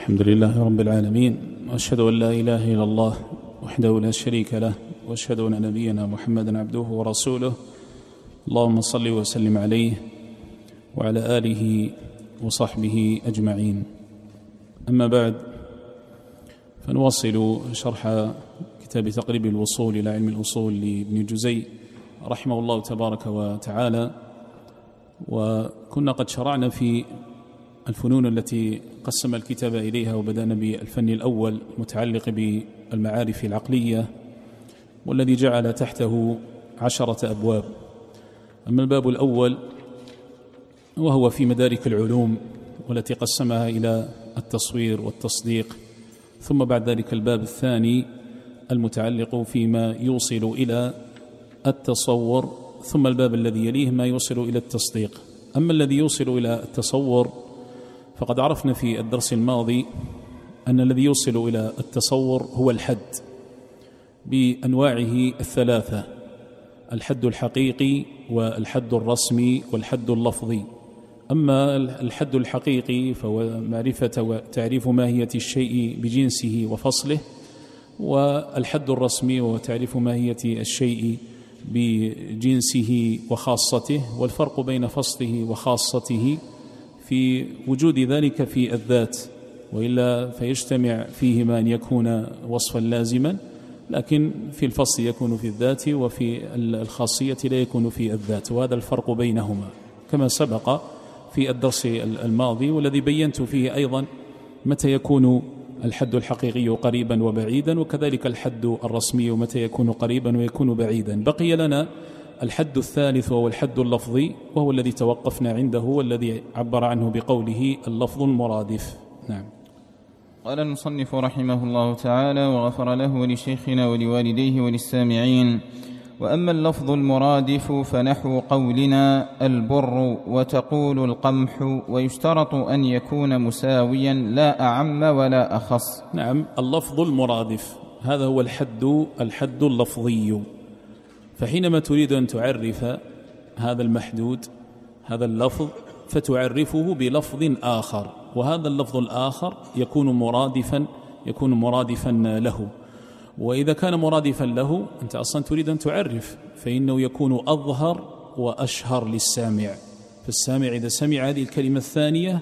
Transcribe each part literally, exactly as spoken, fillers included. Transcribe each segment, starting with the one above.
الحمد لله رب العالمين، وأشهد أن لا إله إلا الله وحده لا شريك له، وأشهد أن نبينا محمدا عبده ورسوله. اللهم صل وسلم عليه وعلى آله وصحبه أجمعين. أما بعد، فنواصل شرح كتاب تقريب الوصول إلى علم الأصول لابن جزي رحمه الله تبارك وتعالى. وكنا قد شرعنا في الفنون التي قسم الكتاب إليها، وبدأنا بالفن الأول متعلق بالمعارف العقلية، والذي جعل تحته عشرة أبواب. أما الباب الأول وهو في مدارك العلوم، والتي قسمها إلى التصوير والتصديق، ثم بعد ذلك الباب الثاني المتعلق فيما يوصل إلى التصور، ثم الباب الذي يليه ما يوصل إلى التصديق. أما الذي يوصل إلى التصور فقد عرفنا في الدرس الماضي أن الذي يوصل إلى التصور هو الحد بأنواعه الثلاثة: الحد الحقيقي والحد الرسمي والحد اللفظي. أما الحد الحقيقي فهو معرفة وتعريف ماهية الشيء بجنسه وفصله، والحد الرسمي هو تعريف ماهية الشيء بجنسه وخاصته، والفرق بين فصله وخاصته في وجود ذلك في الذات، وإلا فيجتمع فيهما أن يكون وصفا لازما، لكن في الفصل يكون في الذات، وفي الخاصية لا يكون في الذات، وهذا الفرق بينهما كما سبق في الدرس الماضي، والذي بينت فيه أيضا متى يكون الحد الحقيقي قريبا وبعيدا، وكذلك الحد الرسمي متى يكون قريبا ويكون بعيدا. بقي لنا الحد الثالث وهو الحد اللفظي، وهو الذي توقفنا عنده، والذي عبر عنه بقوله اللفظ المرادف. نعم. قال المصنف رحمه الله تعالى وغفر له ولشيخنا ولوالديه وللسامعين: وأما اللفظ المرادف فنحو قولنا البر وتقول القمح، ويشترط أن يكون مساويا لا أعم ولا أخص. نعم، اللفظ المرادف هذا هو الحد الحد اللفظي. فحينما تريد أن تعرف هذا المحدود هذا اللفظ فتعرفه بلفظ آخر، وهذا اللفظ الآخر يكون مرادفا يكون مرادفا له. وإذا كان مرادفا له أنت أصلا تريد أن تعرف، فإنه يكون أظهر وأشهر للسامع. فالسامع إذا سمع هذه الكلمة الثانية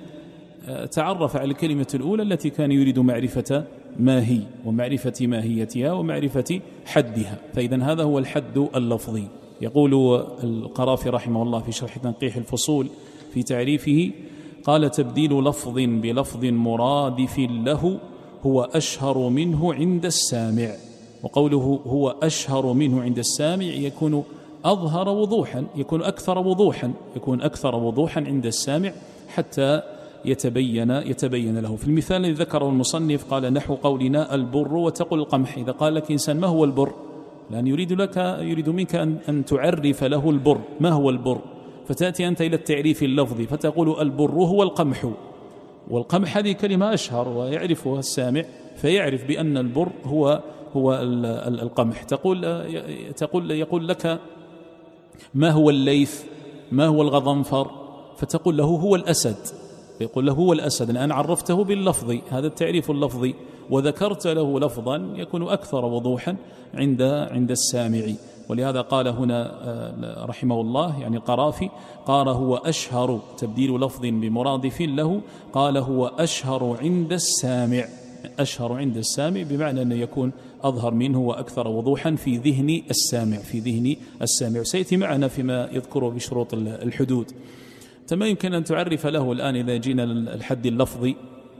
تعرف على الكلمة الأولى التي كان يريد معرفة ما هي، ومعرفة ماهيتها، ومعرفة حدها. فإذا هذا هو الحد اللفظي. يقول القرافي رحمه الله في شرح تنقيح الفصول في تعريفه، قال: تبديل لفظ بلفظ مرادف له هو أشهر منه عند السامع. وقوله هو أشهر منه عند السامع يكون أظهر وضوحا، يكون أكثر وضوحا يكون أكثر وضوحا عند السامع حتى يتبين يتبين له. في المثال الذي ذكره المصنف قال: نحو قولنا البر وتقول القمح. إذا قال لك إنسان ما هو البر، لأن يريد لك يريد منك أن, أن تعرف له البر، ما هو البر؟ فتأتي أنت إلى التعريف اللفظي فتقول البر هو القمح. والقمح هذه كلمة أشهر ويعرفها السامع، فيعرف بأن البر هو هو القمح. تقول تقول يقول لك ما هو الليث، ما هو الغضنفر، فتقول له هو الأسد، يقول له هو الأسد. الآن عرفته باللفظ، هذا التعريف اللفظي، وذكرت له لفظا يكون أكثر وضوحا عند عند السامع. ولهذا قال هنا رحمه الله يعني القرافي، قال هو أشهر، تبديل لفظ بمرادف له، قال هو أشهر عند السامع. أشهر عند السامع بمعنى أنه يكون أظهر منه وأكثر وضوحا في ذهن السامع في ذهن السامع سيأتي معنا فيما يذكره بشروط الحدود. ما يمكن أن تعرف له الآن إذا جينا الحد اللفظي،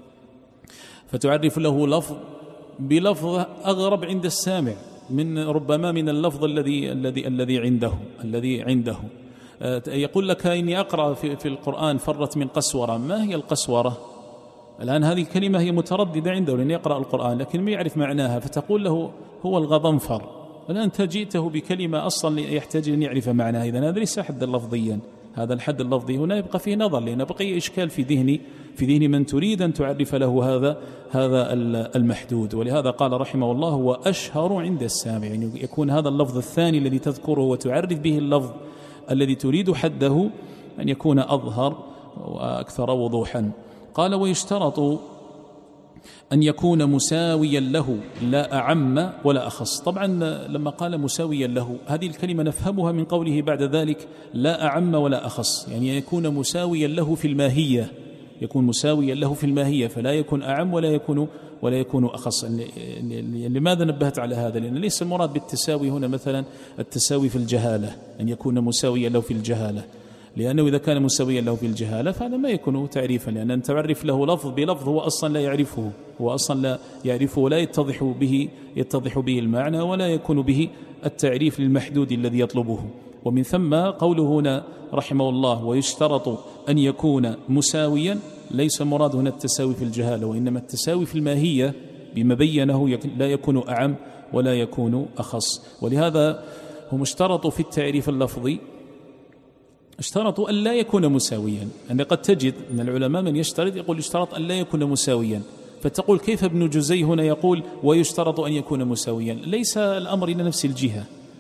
فتعرف له لفظ بلفظ أغرب عند السامع من ربما من اللفظ الذي الذي الذي عنده الذي عنده يقول لك إني أقرأ في, في القرآن فرت من قسورة. ما هي القسورة؟ الآن هذه الكلمة هي مترددة عنده لأن يقرأ القرآن لكن ما يعرف معناها، فتقول له هو الغضنفر. الآن أنت جئته بكلمة أصلا يحتاج أن يعرف معناها، إذن هذا ليس حدا لفظيا. هذا الحد اللفظي هنا يبقى فيه نظر، لأن بقي إشكال في ذهن في ذهن من تريد أن تعرف له هذا هذا المحدود. ولهذا قال رحمه الله هو أشهر عند السامع، يعني يكون هذا اللفظ الثاني الذي تذكره وتعرف به اللفظ الذي تريد حده أن يكون أظهر وأكثر وضوحا. قال ويشترط أن يكون مساويا له لا أعم ولا أخص. طبعا لما قال مساويا له هذه الكلمة نفهمها من قوله بعد ذلك لا أعم ولا أخص، يعني يكون مساويا له في الماهية، يكون مساويا له في الماهية فلا يكون أعم ولا يكون ولا يكون أخص. لماذا نبهت على هذا؟ لأن ليس المراد بالتساوي هنا مثلا التساوي في الجهالة، أن يكون مساويا له في الجهالة، لأنه إذا كان مساويا له في الجهالة فهذا ما يكون تعريفا، لأن أن تعرف له لفظ بلفظ هو أصلا لا يعرفه، هو أصلا لا يعرفه ولا يتضح به يتضح به المعنى ولا يكون به التعريف للمحدود الذي يطلبه. ومن ثم قوله هنا رحمه الله ويشترط أن يكون مساويا، ليس المراد هنا التساوي في الجهالة، وإنما التساوي في الماهية بما بينه لا يكون أعم ولا يكون أخص. ولهذا هم اشترطوا في التعريف اللفظي اشترطوا أن لا يكون مساويا. أن قد تجد من العلماء من يشترط يقول يشترط أن لا يكون مساويا، فتقول كيف ابن جزي هنا يقول ويشترط أن يكون مساويا؟ ليس الأمر إلى نفس الجهة.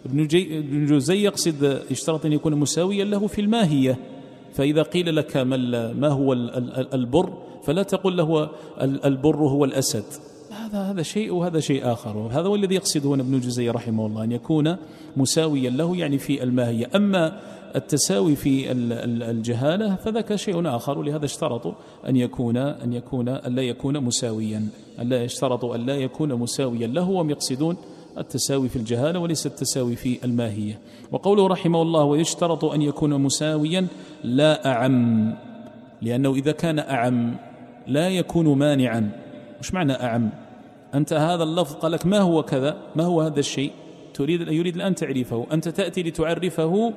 ابن جزي يقصد يشترط أن يكون مساويا له في الماهية، فإذا قيل لك ما هو البر فلا تقول له البر هو الأسد، هذا هذا شيء وهذا شيء آخر، وهذا هو الذي يقصده هنا ابن جزي رحمه الله، أن يكون مساويا له يعني في الماهية. أما التساوي في الجهالة فذاك شيء آخر، ولهذا اشترطوا أن يكون أن يكون أن لا يكون مساويا، أن لا يشترطوا أن لا يكون مساويا له، وهم يقصدون التساوي في الجهالة وليس التساوي في الماهية. وقوله رحمه الله ويشترط أن يكون مساويا لا أعم، لأنه إذا كان أعم لا يكون مانعا. مش معنى أعم؟ أنت هذا اللفظ قال لك ما هو كذا، ما هو هذا الشيء، تريد يريد الآن تعريفه، أنت تأتي لتعرفه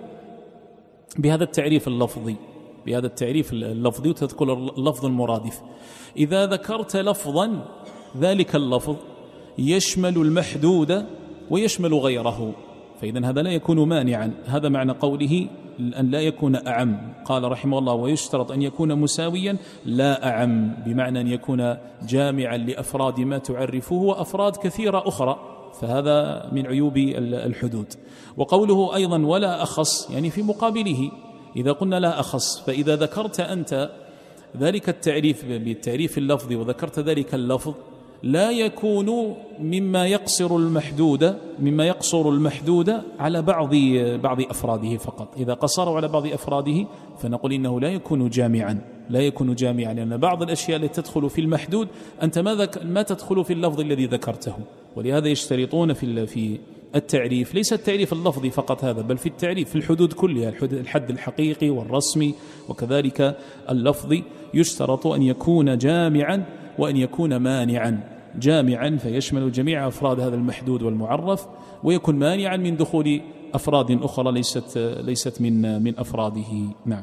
بهذا التعريف اللفظي، بهذا التعريف اللفظي وتذكر اللفظ المرادف. إذا ذكرت لفظا ذلك اللفظ يشمل المحدود ويشمل غيره، فإذا هذا لا يكون مانعا. هذا معنى قوله أن لا يكون أعم. قال رحمه الله ويشترط أن يكون مساويا لا أعم، بمعنى أن يكون جامعا لأفراد ما تعرفه وأفراد كثيرة أخرى، فهذا من عيوب الحدود. وقوله أيضا ولا أخص يعني في مقابله، إذا قلنا لا أخص فإذا ذكرت أنت ذلك التعريف بالتعريف اللفظي وذكرت ذلك اللفظ لا يكون مما يقصر المحدود مما يقصر المحدود على بعض بعض أفراده فقط. إذا قصروا على بعض أفراده فنقول إنه لا يكون جامعا، لا يكون جامعا، لأن بعض الأشياء التي تدخل في المحدود أنت ما ذك ما تدخل في اللفظ الذي ذكرته. ولهذا يشترطون في في التعريف ليس التعريف اللفظي فقط هذا، بل في التعريف في الحدود كلها، الحد الحقيقي والرسمي وكذلك اللفظي، يشترط أن يكون جامعا وأن يكون مانعا. جامعا فيشمل جميع أفراد هذا المحدود والمعرف، ويكون مانعا من دخول أفراد أخرى ليست ليست من من أفراده. نعم.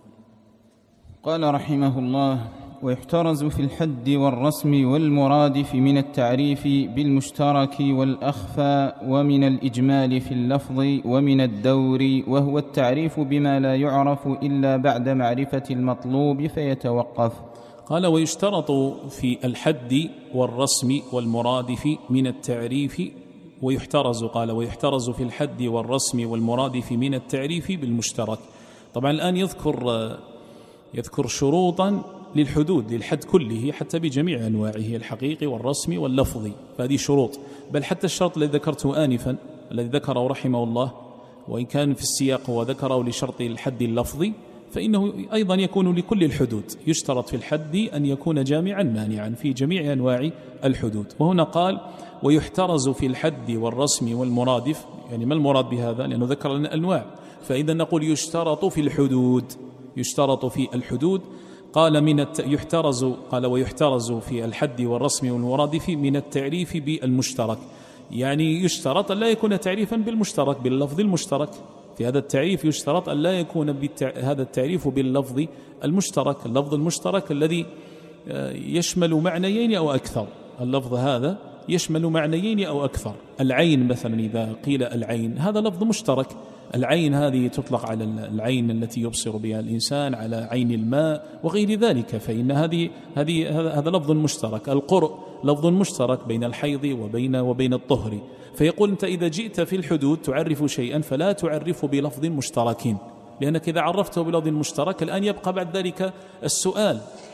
قال رحمه الله ويحترز في الحد والرسم والمرادف من التعريف بالمشترك والأخفى ومن الإجمال في اللفظ ومن الدور، وهو التعريف بما لا يعرف إلا بعد معرفة المطلوب فيتوقف. قال ويشترط في الحد والرسم والمرادف من التعريف ويحترز قال ويحترز في الحد والرسم والمرادف من التعريف بالمشترك. طبعا الآن يذكر يذكر شروطا للحدود للحد كله حتى بجميع أنواعه الحقيقي والرسمي واللفظي، فهذه شروط. بل حتى الشرط الذي ذكرته آنفا الذي ذكره رحمه الله وإن كان في السياق وذكره لشرط الحد اللفظي فإنه أيضا يكون لكل الحدود. يشترط في الحد أن يكون جامعا مانعا في جميع أنواع الحدود. وهنا قال ويحترز في الحد والرسم والمرادف، يعني ما المراد بهذا؟ لأنه ذكر لنا الأنواع، فإذا نقول يشترط في الحدود، يشترط في الحدود. قال من الت... يحترز قال ويحترز في الحد والرسم والمرادف من التعريف بالمشترك، يعني يشترط أن لا يكون تعريفا بالمشترك باللفظ المشترك. في هذا التعريف يشترط أن لا يكون بالتع... هذا التعريف باللفظ المشترك، اللفظ المشترك الذي يشمل معنيين أو أكثر. اللفظ هذا يشمل معنيين أو أكثر. العين مثلا إذا قيل العين هذا لفظ مشترك، العين هذه تطلق على العين التي يبصر بها الإنسان، على عين الماء وغير ذلك، فإن هذه هذه هذا لفظ مشترك. القرء لفظ مشترك بين الحيض وبين وبين الطهر. فيقول أنت إذا جئت في الحدود تعرف شيئا فلا تعرف بلفظ مشترك، لأنك إذا عرفته بلفظ مشترك الآن يبقى بعد ذلك السؤال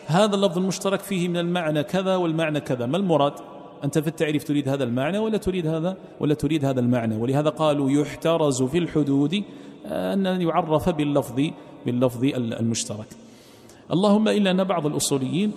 هذا اللفظ المشترك فيه من المعنى كذا والمعنى كذا، ما المراد؟ أنت في التعريف تريد هذا المعنى ولا تريد هذا ولا تريد هذا المعنى؟ ولهذا قالوا يحترز في الحدود أن يعرف باللفظ باللفظ المشترك. اللهم إلا أن بعض الأصوليين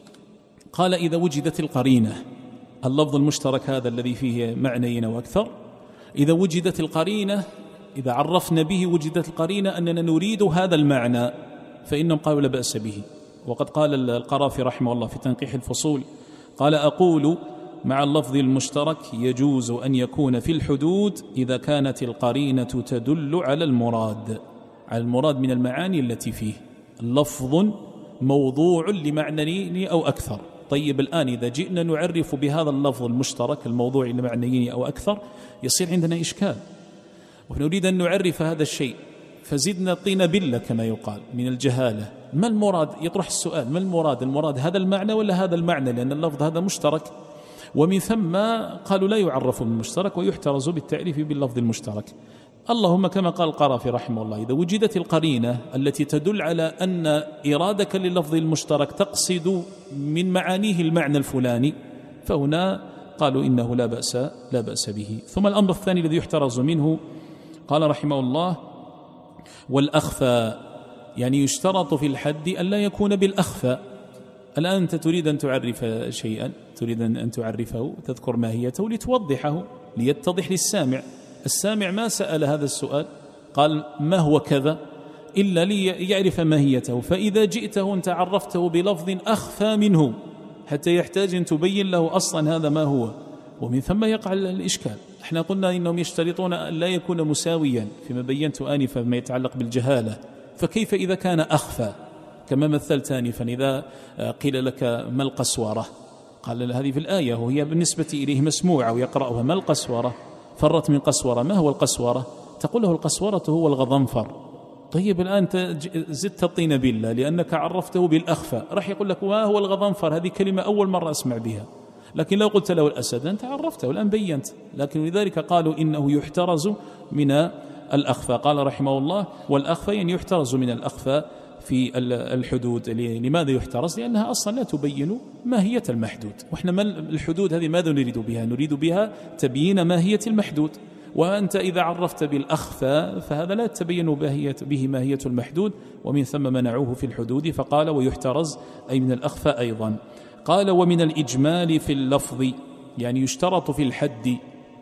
قال إذا وجدت القرينة، اللفظ المشترك هذا الذي فيه معنيين وأكثر، إذا وجدت القرينة، إذا عرفنا به وجدت القرينة أننا نريد هذا المعنى، فإنهم قالوا لا بأس به. وقد قال القرافي رحمه الله في تنقيح الفصول قال أقول مع اللفظ المشترك يجوز أن يكون في الحدود إذا كانت القرينة تدل على المراد، على المراد من المعاني التي فيه، لفظ موضوع لمعنيين أو أكثر. طيب الآن إذا جئنا نعرف بهذا اللفظ المشترك الموضوع لمعنيين أو أكثر يصير عندنا إشكال، ونريد أن نعرف هذا الشيء فزدنا طين بلة كما يقال من الجهالة. ما المراد؟ يطرح السؤال ما المراد؟ المراد هذا المعنى ولا هذا المعنى؟ لأن اللفظ هذا مشترك، ومن ثم قالوا لا يعرف بالمشترك ويحترز بالتعريف باللفظ المشترك. اللهم كما قال القرافي رحمه الله إذا وجدت القرينة التي تدل على أن إرادك لللفظ المشترك تقصد من معانيه المعنى الفلاني، فهنا قالوا إنه لا بأس لا بأس به. ثم الأمر الثاني الذي يحترز منه قال رحمه الله والأخفى، يعني يشترط في الحد أن لا يكون بالأخفى. الآن أنت تريد أن تعرف شيئا، تريد أن تعرفه تذكر ماهيته لتوضحه ليتضح للسامع، السامع ما سأل هذا السؤال قال ما هو كذا إلا ليعرف ماهيته، فإذا جئته أنت عرفته بلفظ أخفى منه حتى يحتاج أن تبين له أصلا هذا ما هو، ومن ثم يقع الإشكال. احنا قلنا إنهم يشترطون أن لا يكون مساويا فيما بينت آنفا ما يتعلق بالجهالة، فكيف إذا كان أخفى كما مثلت آنفا؟ إذا قيل لك ما القسورة قال هذه في الآية وهي بالنسبة إليه مسموعة ويقرأها، ما القسورة؟ فرت من قسورة، ما هو القسورة؟ تقول له القسورة هو الغضنفر. طيب الآن زدت الطين بالله لأنك عرفته بالأخفى، راح يقول لك ما هو الغضنفر؟ هذه كلمة أول مرة أسمع بها. لكن لو قلت له الأسد أنت عرفته الآن بينت، لكن لذلك قالوا إنه يحترز من الأخفى. قال رحمه الله والأخفى يعني يحترز من الأخفى في الحدود. لماذا يحترز؟ لأنها أصلا لا تبين ماهية المحدود، وإحنا ما الحدود هذه ماذا نريد بها؟ نريد بها تبيين ماهية المحدود، وأنت إذا عرفت بالأخفى فهذا لا تبين به ماهية المحدود، ومن ثم منعوه في الحدود. فقال ويحترز أي من الأخفى أيضا. قال ومن الإجمال في اللفظ، يعني يشترط في الحد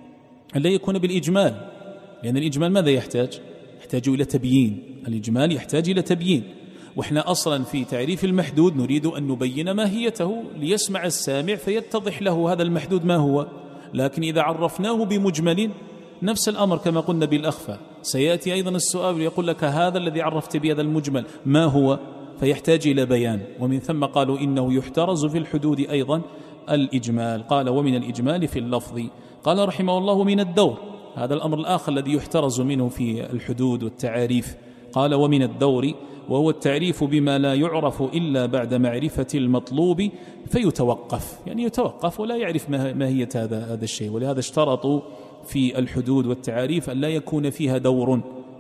أن لا يكون بالإجمال، لأن الإجمال ماذا يحتاج؟ يحتاج إلى تبيين، الإجمال يحتاج إلى تبيين، وإحنا أصلا في تعريف المحدود نريد أن نبين ماهيته ليسمع السامع فيتضح له هذا المحدود ما هو. لكن إذا عرفناه بمجمل نفس الأمر كما قلنا بالأخفى، سيأتي أيضا السؤال يقول لك هذا الذي عرفت بهذا المجمل ما هو؟ فيحتاج إلى بيان، ومن ثم قالوا إنه يحترز في الحدود أيضا الإجمال. قال ومن الإجمال في اللفظ. قال رحمه الله من الدور، هذا الأمر الآخر الذي يحترز منه في الحدود والتعاريف. قال ومن الدور وهو التعريف بما لا يعرف إلا بعد معرفة المطلوب فيتوقف، يعني يتوقف ولا يعرف ماهية هذا هذا الشيء. ولهذا اشترطوا في الحدود والتعاريف أن لا يكون فيها دور،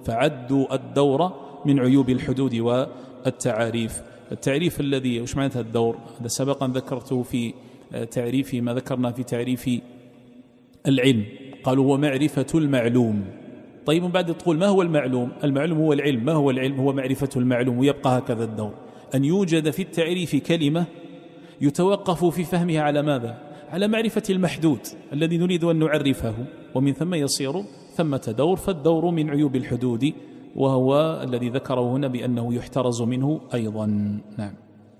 فعدوا الدور من عيوب الحدود والتعاريف. التعريف الذي وش معنى الدور؟ هذا سبقا ذكرته في تعريف ما ذكرنا في تعريف العلم، قالوا هو معرفة المعلوم. طيب بعد تقول ما هو المعلوم؟ المعلوم هو العلم. ما هو العلم؟ هو معرفة المعلوم، ويبقى هكذا الدور، أن يوجد في التعريف كلمة يتوقف في فهمها على ماذا؟ على معرفة المحدود الذي نريد أن نعرفه، ومن ثم يصير ثمة دور. فالدور من عيوب الحدود، وهو الذي ذكره هنا بأنه يحترز منه أيضا. نعم.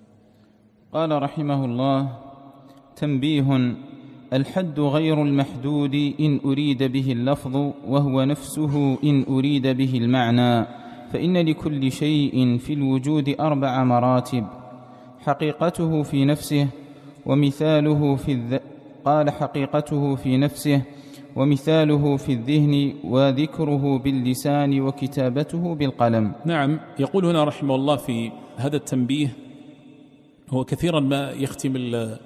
قال رحمه الله تنبيه: الحد غير المحدود إن أريد به اللفظ، وهو نفسه إن أريد به المعنى، فإن لكل شيء في الوجود أربع مراتب: حقيقته في نفسه، ومثاله في الذ... قال حقيقته في نفسه ومثاله في الذهن، وذكره باللسان، وكتابته بالقلم. نعم. يقول هنا رحمه الله في هذا التنبيه، هو كثيرا ما يختم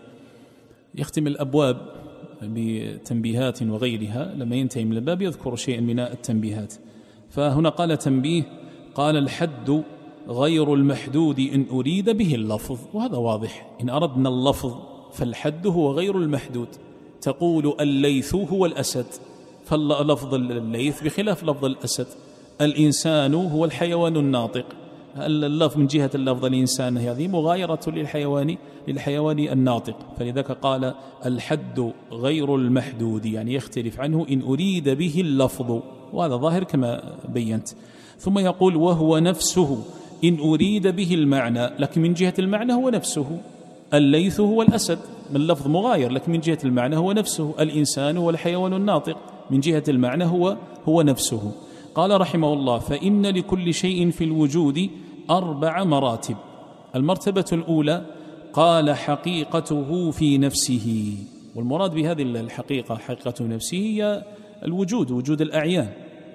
يختم الأبواب بتنبيهات وغيرها، لما ينتهي من الباب يذكر شيئا من التنبيهات. فهنا قال تنبيه، قال الحد غير المحدود إن أريد به اللفظ، وهذا واضح. إن أردنا اللفظ فالحد هو غير المحدود. تقول الليث هو الأسد، فاللفظ الليث بخلاف لفظ الأسد. الإنسان هو الحيوان الناطق، اللفظ من جهة اللفظ الإنسان هذه مغايرة للحيوان للحيوان الناطق، فلذلك قال الحد غير المحدود، يعني يختلف عنه إن أريد به اللفظ، وهذا ظاهر كما بينت. ثم يقول وهو نفسه إن أريد به المعنى، لكن من جهة المعنى هو نفسه. الليث هو الأسد، من اللفظ مغاير، لكن من جهة المعنى هو نفسه. الإنسان هو الحيوان الناطق، من جهة المعنى هو هو نفسه. قال رحمه الله فإن لكل شيء في الوجود أربع مراتب. المرتبة الأولى قال حقيقته في نفسه، والمراد بهذه الحقيقة حقيقة نفسه هي الوجود، وجود الأعيان.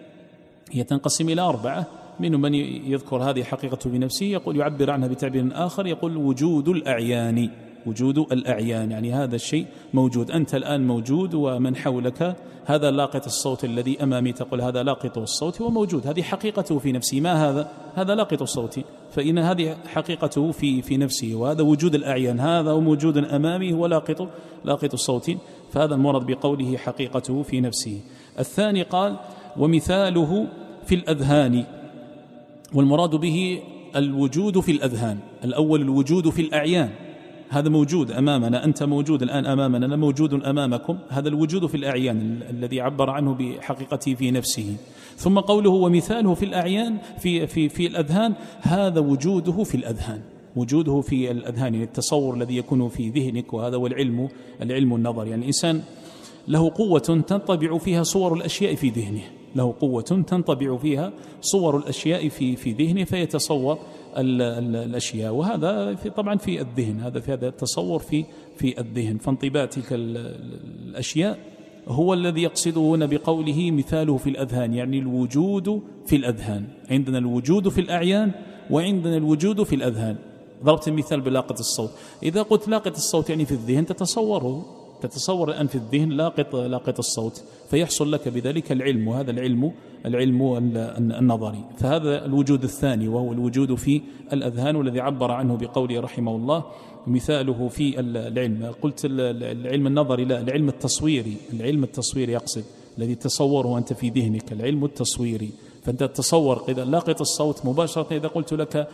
هي تنقسم إلى أربعة، منهم من يذكر هذه حقيقة بنفسه، يقول يعبر عنها بتعبير آخر، يقول وجود الأعيان، وجود الأعيان يعني هذا الشيء موجود، أنت الآن موجود ومن حولك، هذا لاقط الصوت الذي أمامي تقول هذا لاقط الصوت، هو موجود، هذه حقيقته في نفسه. ما هذا؟ هذا لاقط الصوت، فإن هذه حقيقته في في نفسه، وهذا وجود الأعيان، هذا موجود أمامي هو لاقط لاقط الصوت، فهذا المراد بقوله حقيقته في نفسه. الثاني قال ومثاله في الأذهان، والمراد به الوجود في الأذهان. الأول الوجود في الأعيان، هذا موجود أمامنا، أنت موجود الآن أمامنا، أنا موجود أمامكم، هذا الوجود في الأعيان الذي عبر عنه بحقيقته في نفسه. ثم قوله ومثاله في الأعيان في, في, في الأذهان، هذا وجوده في الأذهان، وجوده في الأذهان، يعني التصور الذي يكون في ذهنك، وهذا هو العلم العلم النظر. يعني الإنسان له قوة تنطبع فيها صور الأشياء في ذهنه، له قوة تنطبع فيها صور الأشياء في في ذهنه فيتصور ال ال الأشياء، وهذا في طبعا في الذهن، هذا في هذا التصور في في الذهن. فانطباع تلك الأشياء هو الذي يقصده هنا بقوله مثاله في الأذهان، يعني الوجود في الأذهان. عندنا الوجود في الأعيان وعندنا الوجود في الأذهان. ضربت المثال بلاقط الصوت، إذا قلت لاقط الصوت يعني في الذهن تتصوره، تتصور الآن في الذهن لاقط لاقط الصوت، فيحصل لك بذلك العلم، وهذا العلم العلم النظري. فهذا الوجود الثاني وهو الوجود في الأذهان، والذي عبر عنه بقوله رحمه الله مثاله في العلم. قلت العلم النظري لا، العلم التصويري، العلم التصويري يقصد الذي تصوره أنت في ذهنك، العلم التصويري. فأنت تتصور إذا لاقط الصوت مباشرة، إذا قلت لك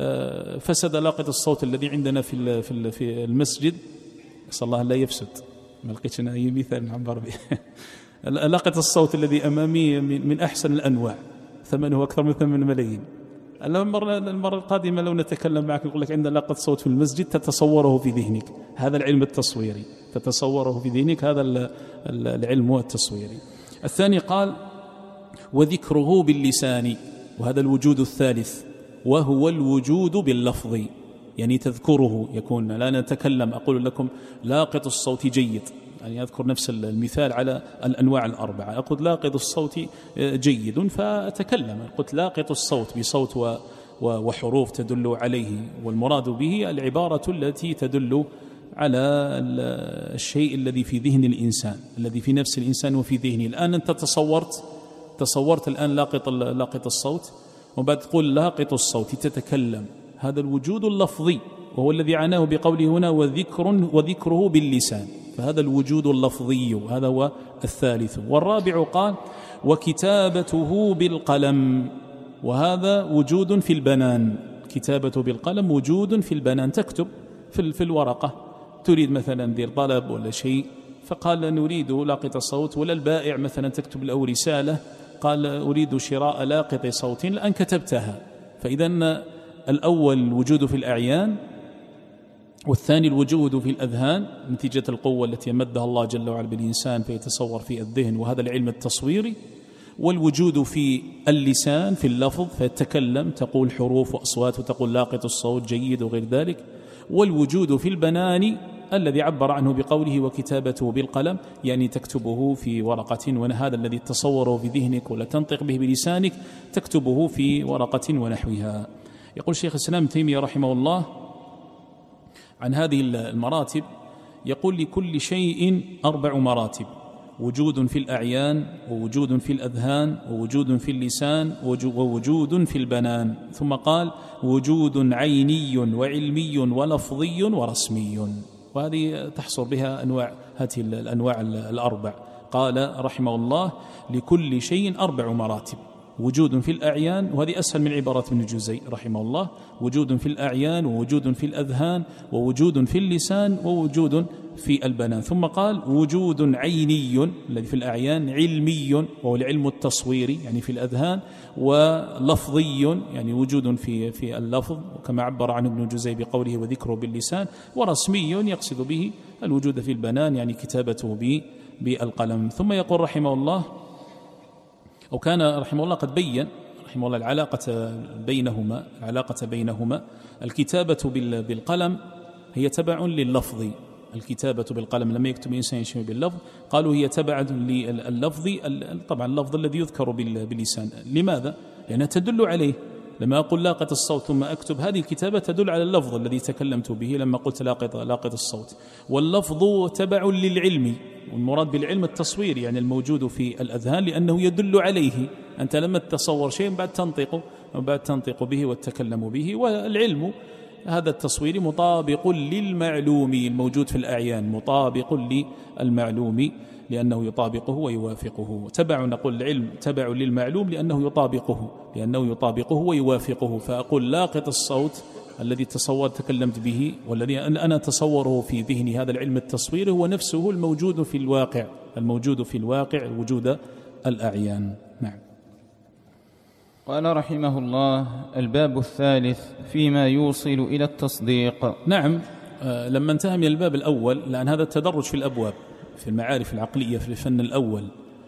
فسد لاقط الصوت الذي عندنا في في المسجد، نسأل الله لا يفسد، ما لقيتش أنا أي مثال نعبر به. لاقط الصوت الذي أمامي من أحسن الأنواع، ثمنه أكثر من ثمانية ملايين. المرة المرة القادمة لو نتكلم معك نقول لك عندنا لاقط صوت في المسجد، تتصوره في ذهنك، هذا العلم التصويري، تتصوره في ذهنك، هذا العلم التصويري. الثاني قال وذكره باللسان، وهذا الوجود الثالث، وهو الوجود باللفظ، يعني تذكره، يكون لا نتكلم أقول لكم لاقط الصوت جيد، يعني أذكر نفس المثال على الأنواع الأربعة، أقول لاقط الصوت جيد فأتكلم، قلت لاقط الصوت بصوت وحروف تدل عليه، والمراد به العبارة التي تدل على الشيء الذي في ذهن الإنسان، الذي في نفس الإنسان وفي ذهنه. الآن أنت تصورت تصورت الآن لاقط لاقط الصوت، وبعد تقول لاقط الصوت تتكلم، هذا الوجود اللفظي، وهو الذي عناه بقوله هنا وذكر وذكره باللسان، فهذا الوجود اللفظي، هذا هو الثالث. والرابع قال وكتابته بالقلم، وهذا وجود في البنان، كتابته بالقلم وجود في البنان، تكتب في, في الورقة، تريد مثلا دير طلب ولا شيء، فقال نريد لاقط صوت، ولا البائع مثلا تكتب له رسالة قال أريد شراء لاقط صوت، الآن كتبتها. فإذا الأول الوجود في الأعيان، والثاني الوجود في الأذهان نتيجة القوة التي يمدها الله جل وعلا بالإنسان فيتصور في الذهن، وهذا العلم التصويري. والوجود في اللسان في اللفظ فيتكلم، تقول حروف وأصوات وتقول لاقط الصوت جيد وغير ذلك. والوجود في البنان الذي عبر عنه بقوله وكتابته بالقلم، يعني تكتبه في ورقة، وهذا الذي تصوره في ذهنك ولا تنطق به بلسانك تكتبه في ورقة ونحوها. يقول شيخ الإسلام تيمية رحمه الله عن هذه المراتب، يقول لكل شيء أربع مراتب، وجود في الأعيان ووجود في الأذهان ووجود في اللسان ووجود في البنان. ثم قال وجود عيني وعلمي ولفظي ورسمي، وهذه تحصر بها أنواع هذه الأنواع الأربع. قال رحمه الله لكل شيء أربع مراتب: وجود في الأعيان، وهذه أسهل من عبارة ابن جزي رحمه الله، وجود في الأعيان ووجود في الأذهان ووجود في اللسان ووجود في البنان. ثم قال وجود عيني الذي في الأعيان، علمي وهو العلم التصويري يعني في الأذهان، ولفظي يعني وجود في في اللفظ كما عبر عنه ابن جزي بقوله وذكره باللسان، ورسمي يقصد به الوجود في البنان يعني كتابته به بالقلم. ثم يقول رحمه الله، أو كان رحمه الله قد بين رحمه الله العلاقة بينهما العلاقة بينهما الكتابة بالقلم هي تبع لللفظ. الكتابة بالقلم لما يكتب إنسان شيء باللفظ قالوا هي تبع لللفظ، طبعا اللفظ الذي يذكر باللسان. لماذا؟ لأنها تدل عليه. لما أقول لاقط الصوت ثم أكتب، هذه الكتابة تدل على اللفظ الذي تكلمت به لما قلت لاقط لاقط الصوت. واللفظ تبع للعلم، والمراد بالعلم التصوير يعني الموجود في الأذهان، لأنه يدل عليه. أنت لما تتصور شيء بعد تنطق وبعد تنطق به وتتكلم به. والعلم هذا التصوير مطابق للمعلوم الموجود في الأعيان، مطابق للمعلوم لأنه يطابقه ويوافقه. تبع نقول العلم تبع للمعلوم لأنه يطابقه لأنه يطابقه ويوافقه. فأقول لاقط الصوت الذي تصور تكلمت به والذي أنا أتصوره في ذهني، هذا العلم التصويري هو نفسه الموجود في الواقع الموجود في الواقع وجود الأعيان. نعم. قال رحمه الله الباب الثالث فيما يوصل إلى التصديق. نعم. آه لما انتهى من الباب الأول، لأن هذا التدرج في الأبواب في المعارف العقلية في الفن الأول،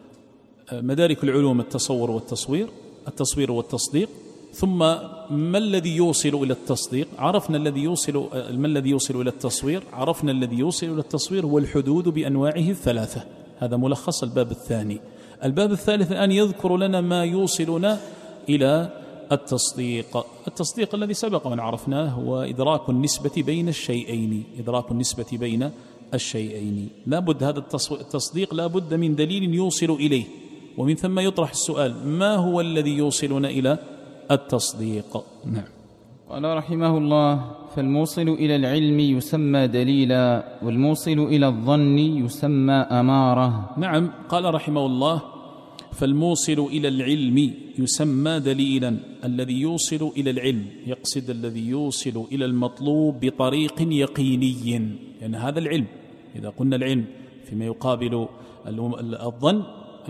آه مدارك العلوم التصور والتصوير التصوير والتصديق. ثم ما الذي يوصل إلى التصديق؟ عرفنا الذي يوصل ما الذي يوصل إلى التصوير، عرفنا الذي يوصل إلى التصوير هو الحدود بأنواعه الثلاثة. هذا ملخص الباب الثاني. الباب الثالث الآن يذكر لنا ما يوصلنا إلى التصديق. التصديق الذي سبق من عرفناه هو إدراك النسبة بين الشيئين إدراك النسبة بين الشيئين. لا بد هذا التصديق لا بد من دليل يوصل إليه، ومن ثم يطرح السؤال ما هو الذي يوصلنا إلى التصديق. نعم. قال رحمه الله فالموصل إلى العلم يسمى دليلا، والموصل إلى الظن يسمى أمارة. نعم. قال رحمه الله فالموصل إلى العلم يسمى دليلا. الذي يوصل إلى العلم يقصد الذي يوصل إلى المطلوب بطريق يقيني، لأن يعني هذا العلم إذا قلنا العلم فيما يقابل الظن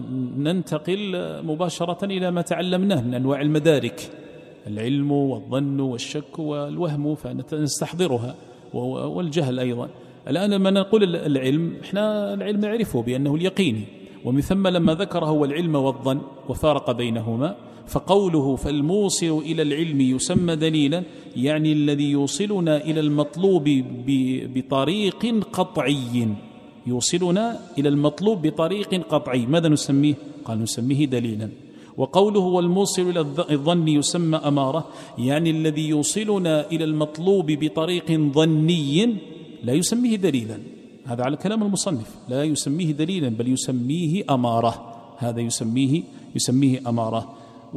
ننتقل مباشرة إلى ما تعلمناه من أنواع المدارك، العلم والظن والشك والوهم فنستحضرها، والجهل أيضا. الآن لما نقول العلم احنا العلم نعرفه بأنه اليقيني، ومن ثم لما ذكر هو العلم والظن وفارق بينهما فقوله فالموصل إلى العلم يسمى دليلا، يعني الذي يوصلنا إلى المطلوب بطريق قطعي يوصلنا إلى المطلوب بطريق قطعي. ماذا نسميه؟ قال نسميه دليلا. وقوله والموصل إلى الظن يسمى أمارة، يعني الذي يوصلنا إلى المطلوب بطريق ظني لا يسميه دليلا. هذا على كلام المصنف، لا يسميه دليلا بل يسميه أمارة. هذا يسميه يسميه أمارة.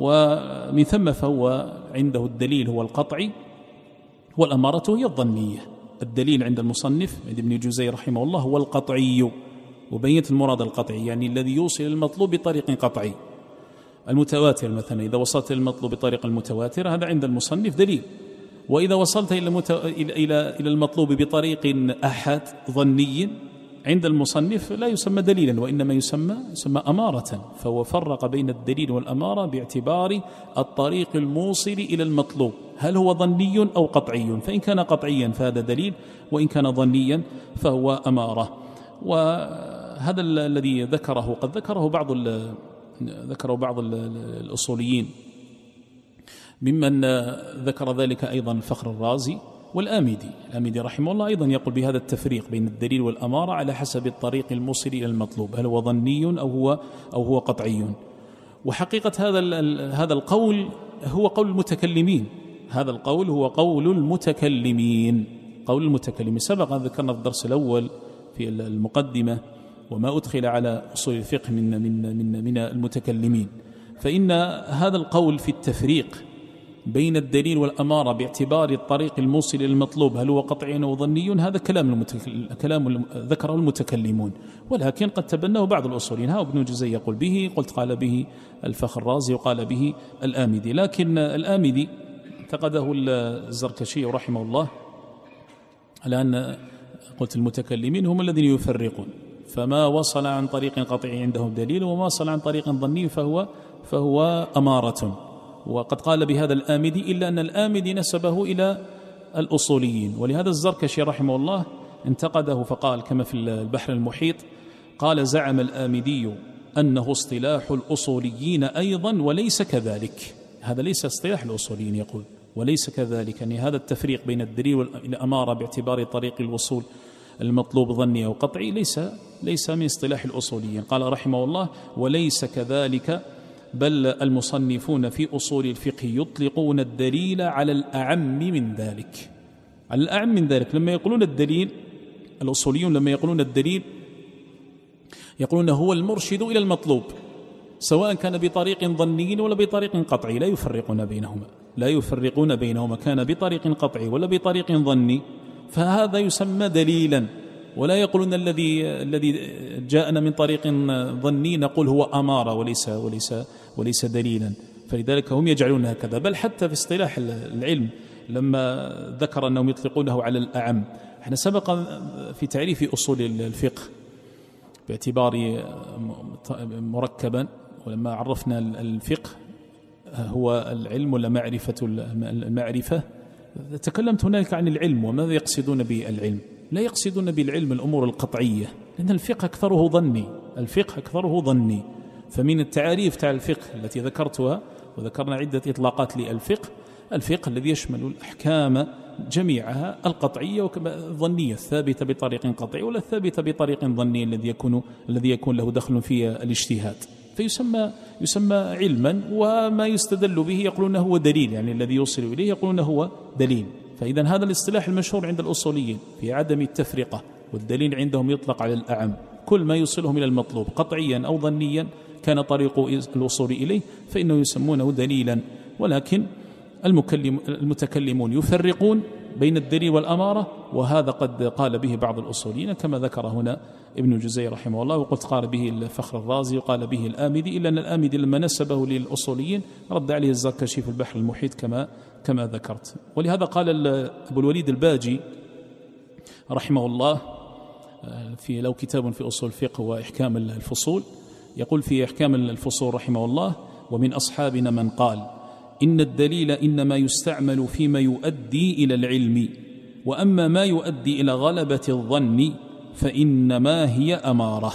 ومن ثم فهو عنده الدليل هو القطعي والأمارة هي الظنية. الدليل عند المصنف عند ابن جزي رحمه الله هو القطعي، وبينت المراد القطعي يعني الذي يوصل المطلوب بطريق قطعي. المتواتر مثلا إذا وصلت المطلوب بطريق المتواتر هذا عند المصنف دليل، وإذا وصلت إلى إلى إلى المطلوب بطريق أحد ظني عند المصنف لا يسمى دليلا وإنما يسمى يسمى أمارة. فهو فرق بين الدليل والأمارة باعتبار الطريق الموصل إلى المطلوب، هل هو ظني أو قطعي؟ فإن كان قطعيا فهذا دليل، وإن كان ظنيا فهو أمارة. وهذا الذي ذكره قد ذكره بعض ذكره بعض الأصوليين، ممن ذكر ذلك أيضا الفخر الرازي والآمدي. الآمدي رحمه الله أيضا يقول بهذا التفريق بين الدليل والأمارة على حسب الطريق الموصل إلى المطلوب، هل هو ظني أو هو أو هو قطعي. وحقيقة هذا هذا القول هو قول المتكلمين، هذا القول هو قول المتكلمين قول المتكلمين. سبق أن ذكرنا في الدرس الأول في المقدمة وما أدخل على أصول الفقه من, من, من, من المتكلمين، فإن هذا القول في التفريق بين الدليل والأمارة باعتبار الطريق الموصل للمطلوب هل هو قطعي أو ظني، هذا كلام المتكلم كلام ذكره المتكلمون، ولكن قد تبناه بعض الأصوليين. ها ابن الجزي يقول به، قلت قال به الفخر الرازي وقال به الآمدي، لكن الآمدي انتقده الزركشي رحمه الله على أن قلت المتكلمين هم الذين يفرقون، فما وصل عن طريق قطعي عندهم دليل وما وصل عن طريق ظني فهو فهو أمارة. وقد قال بهذا الآمدي، إلا أن الآمدي نسبه إلى الأصوليين، ولهذا الزركشي رحمه الله انتقده فقال كما في البحر المحيط، قال زعم الآمدي أنه اصطلاح الأصوليين أيضا وليس كذلك. هذا ليس اصطلاح الأصوليين، يقول وليس كذلك، يعني هذا التفريق بين الدليل والأمارة باعتبار طريق الوصول المطلوب ظني أو قطعي ليس ليس من اصطلاح الأصوليين. قال رحمه الله وليس كذلك، بل المصنفون في أصول الفقه يطلقون الدليل على الأعم من ذلك، على الأعم من ذلك. لما يقولون الدليل الأصوليون لما يقولون الدليل يقولون هو المرشد إلى المطلوب، سواء كان بطريق ظني ولا بطريق قطعي، لا يفرقون بينهما لا يفرقون بينهما كان بطريق قطعي ولا بطريق ظني، فهذا يسمى دليلا. ولا يقولون الذي الذي جاءنا من طريق ظني نقول هو أمارة وليس وليس وليس دليلا، فلذلك هم يجعلون هكذا. بل حتى في اصطلاح العلم لما ذكر أنهم يطلقونه على الأعم، احنا سبق في تعريف أصول الفقه باعتبار مركبا، ولما عرفنا الفقه هو العلم ولا معرفة المعرفة، تكلمت هناك عن العلم وماذا يقصدون بالعلم. لا يقصدون بالعلم الأمور القطعية، لأن الفقه أكثره ظني الفقه أكثره ظني فمن التعاريف تاع الفقه التي ذكرتها، وذكرنا عدة إطلاقات للفقه، الفقه الذي يشمل الأحكام جميعها القطعية والظنية، الثابتة بطريق قطعي ولا الثابتة بطريق ظني الذي يكون الذي يكون له دخل في الاجتهاد، فيسمى يسمى علما. وما يستدل به يقولون هو دليل، يعني الذي يوصل إليه يقولون هو دليل. فإذا هذا الاصطلاح المشهور عند الأصوليين في عدم التفرقة، والدليل عندهم يطلق على الأعم، كل ما يوصلهم إلى المطلوب قطعيا أو ظنيا كان طريق الوصول إليه فإنه يسمونه دليلا. ولكن المتكلمون يفرقون بين الدليل والأمارة، وهذا قد قال به بعض الأصوليين كما ذكر هنا ابن الجزي رحمه الله، وقلت قال به الفخر الرازي وقال به الآمدي، إلا أن الآمدي لما نسبه للأصوليين رد عليه الزركشي في البحر المحيط كما كما ذكرت. ولهذا قال أبو الوليد الباجي رحمه الله في له كتاب في أصول الفقه وإحكام الفصول، يقول في إحكام الفصول رحمه الله: ومن أصحابنا من قال إن الدليل إنما يستعمل فيما يؤدي إلى العلم، وأما ما يؤدي إلى غلبة الظن فإنما هي أمارة.